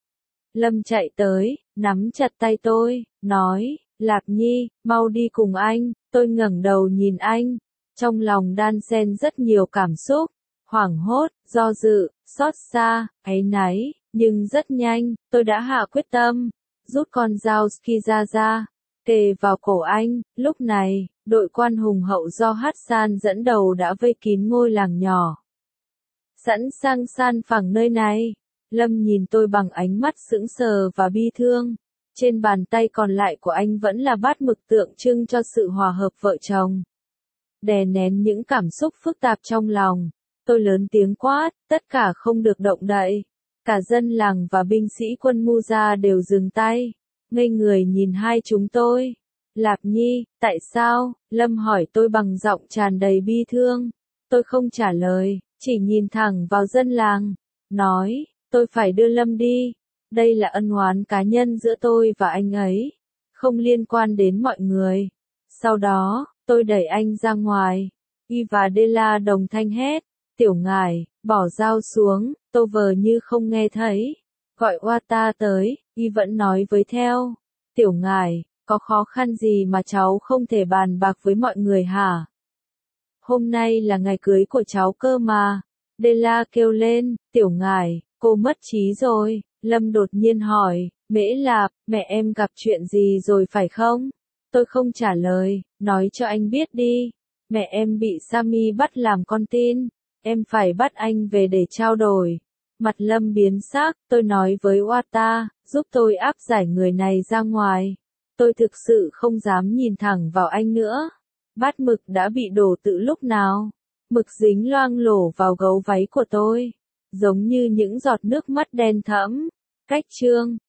Lâm chạy tới, nắm chặt tay tôi, nói, Lạp Nhi, mau đi cùng anh. Tôi ngẩng đầu nhìn anh. Trong lòng đan xen rất nhiều cảm xúc. Hoảng hốt, do dự, xót xa, áy náy. Nhưng rất nhanh, tôi đã hạ quyết tâm. Rút con dao Skiza ra. Kề vào cổ anh. Lúc này, đội quan hùng hậu do Hassan dẫn đầu đã vây kín ngôi làng nhỏ. Sẵn sàng san phẳng nơi này. Lâm nhìn tôi bằng ánh mắt sững sờ và bi thương. Trên bàn tay còn lại của anh vẫn là bát mực tượng trưng cho sự hòa hợp vợ chồng. Đè nén những cảm xúc phức tạp trong lòng. Tôi lớn tiếng quát, tất cả không được động đậy. Cả dân làng và binh sĩ quân Muza đều dừng tay. Ngây người nhìn hai chúng tôi. Lạp Nhi, tại sao? Lâm hỏi tôi bằng giọng tràn đầy bi thương. Tôi không trả lời, chỉ nhìn thẳng vào dân làng. Nói, tôi phải đưa Lâm đi. Đây là ân oán cá nhân giữa tôi và anh ấy. Không liên quan đến mọi người. Sau đó, tôi đẩy anh ra ngoài. Y và Dela đồng thanh hét. Tiểu ngài, bỏ dao xuống. Tôi vờ như không nghe thấy. Gọi Wata tới. Y vẫn nói với theo. Tiểu ngài, có khó khăn gì mà cháu không thể bàn bạc với mọi người hả? Hôm nay là ngày cưới của cháu cơ mà. Dela kêu lên, tiểu ngài, cô mất trí rồi. Lâm đột nhiên hỏi, Mễ Lạp, mẹ em gặp chuyện gì rồi phải không? Tôi không trả lời, nói cho anh biết đi. Mẹ em bị Sami bắt làm con tin. Em phải bắt anh về để trao đổi. Mặt Lâm biến sắc, tôi nói với Wata, giúp tôi áp giải người này ra ngoài. Tôi thực sự không dám nhìn thẳng vào anh nữa. Bát mực đã bị đổ từ lúc nào? Mực dính loang lổ vào gấu váy của tôi. Giống như những giọt nước mắt đen thẫm. Cách chương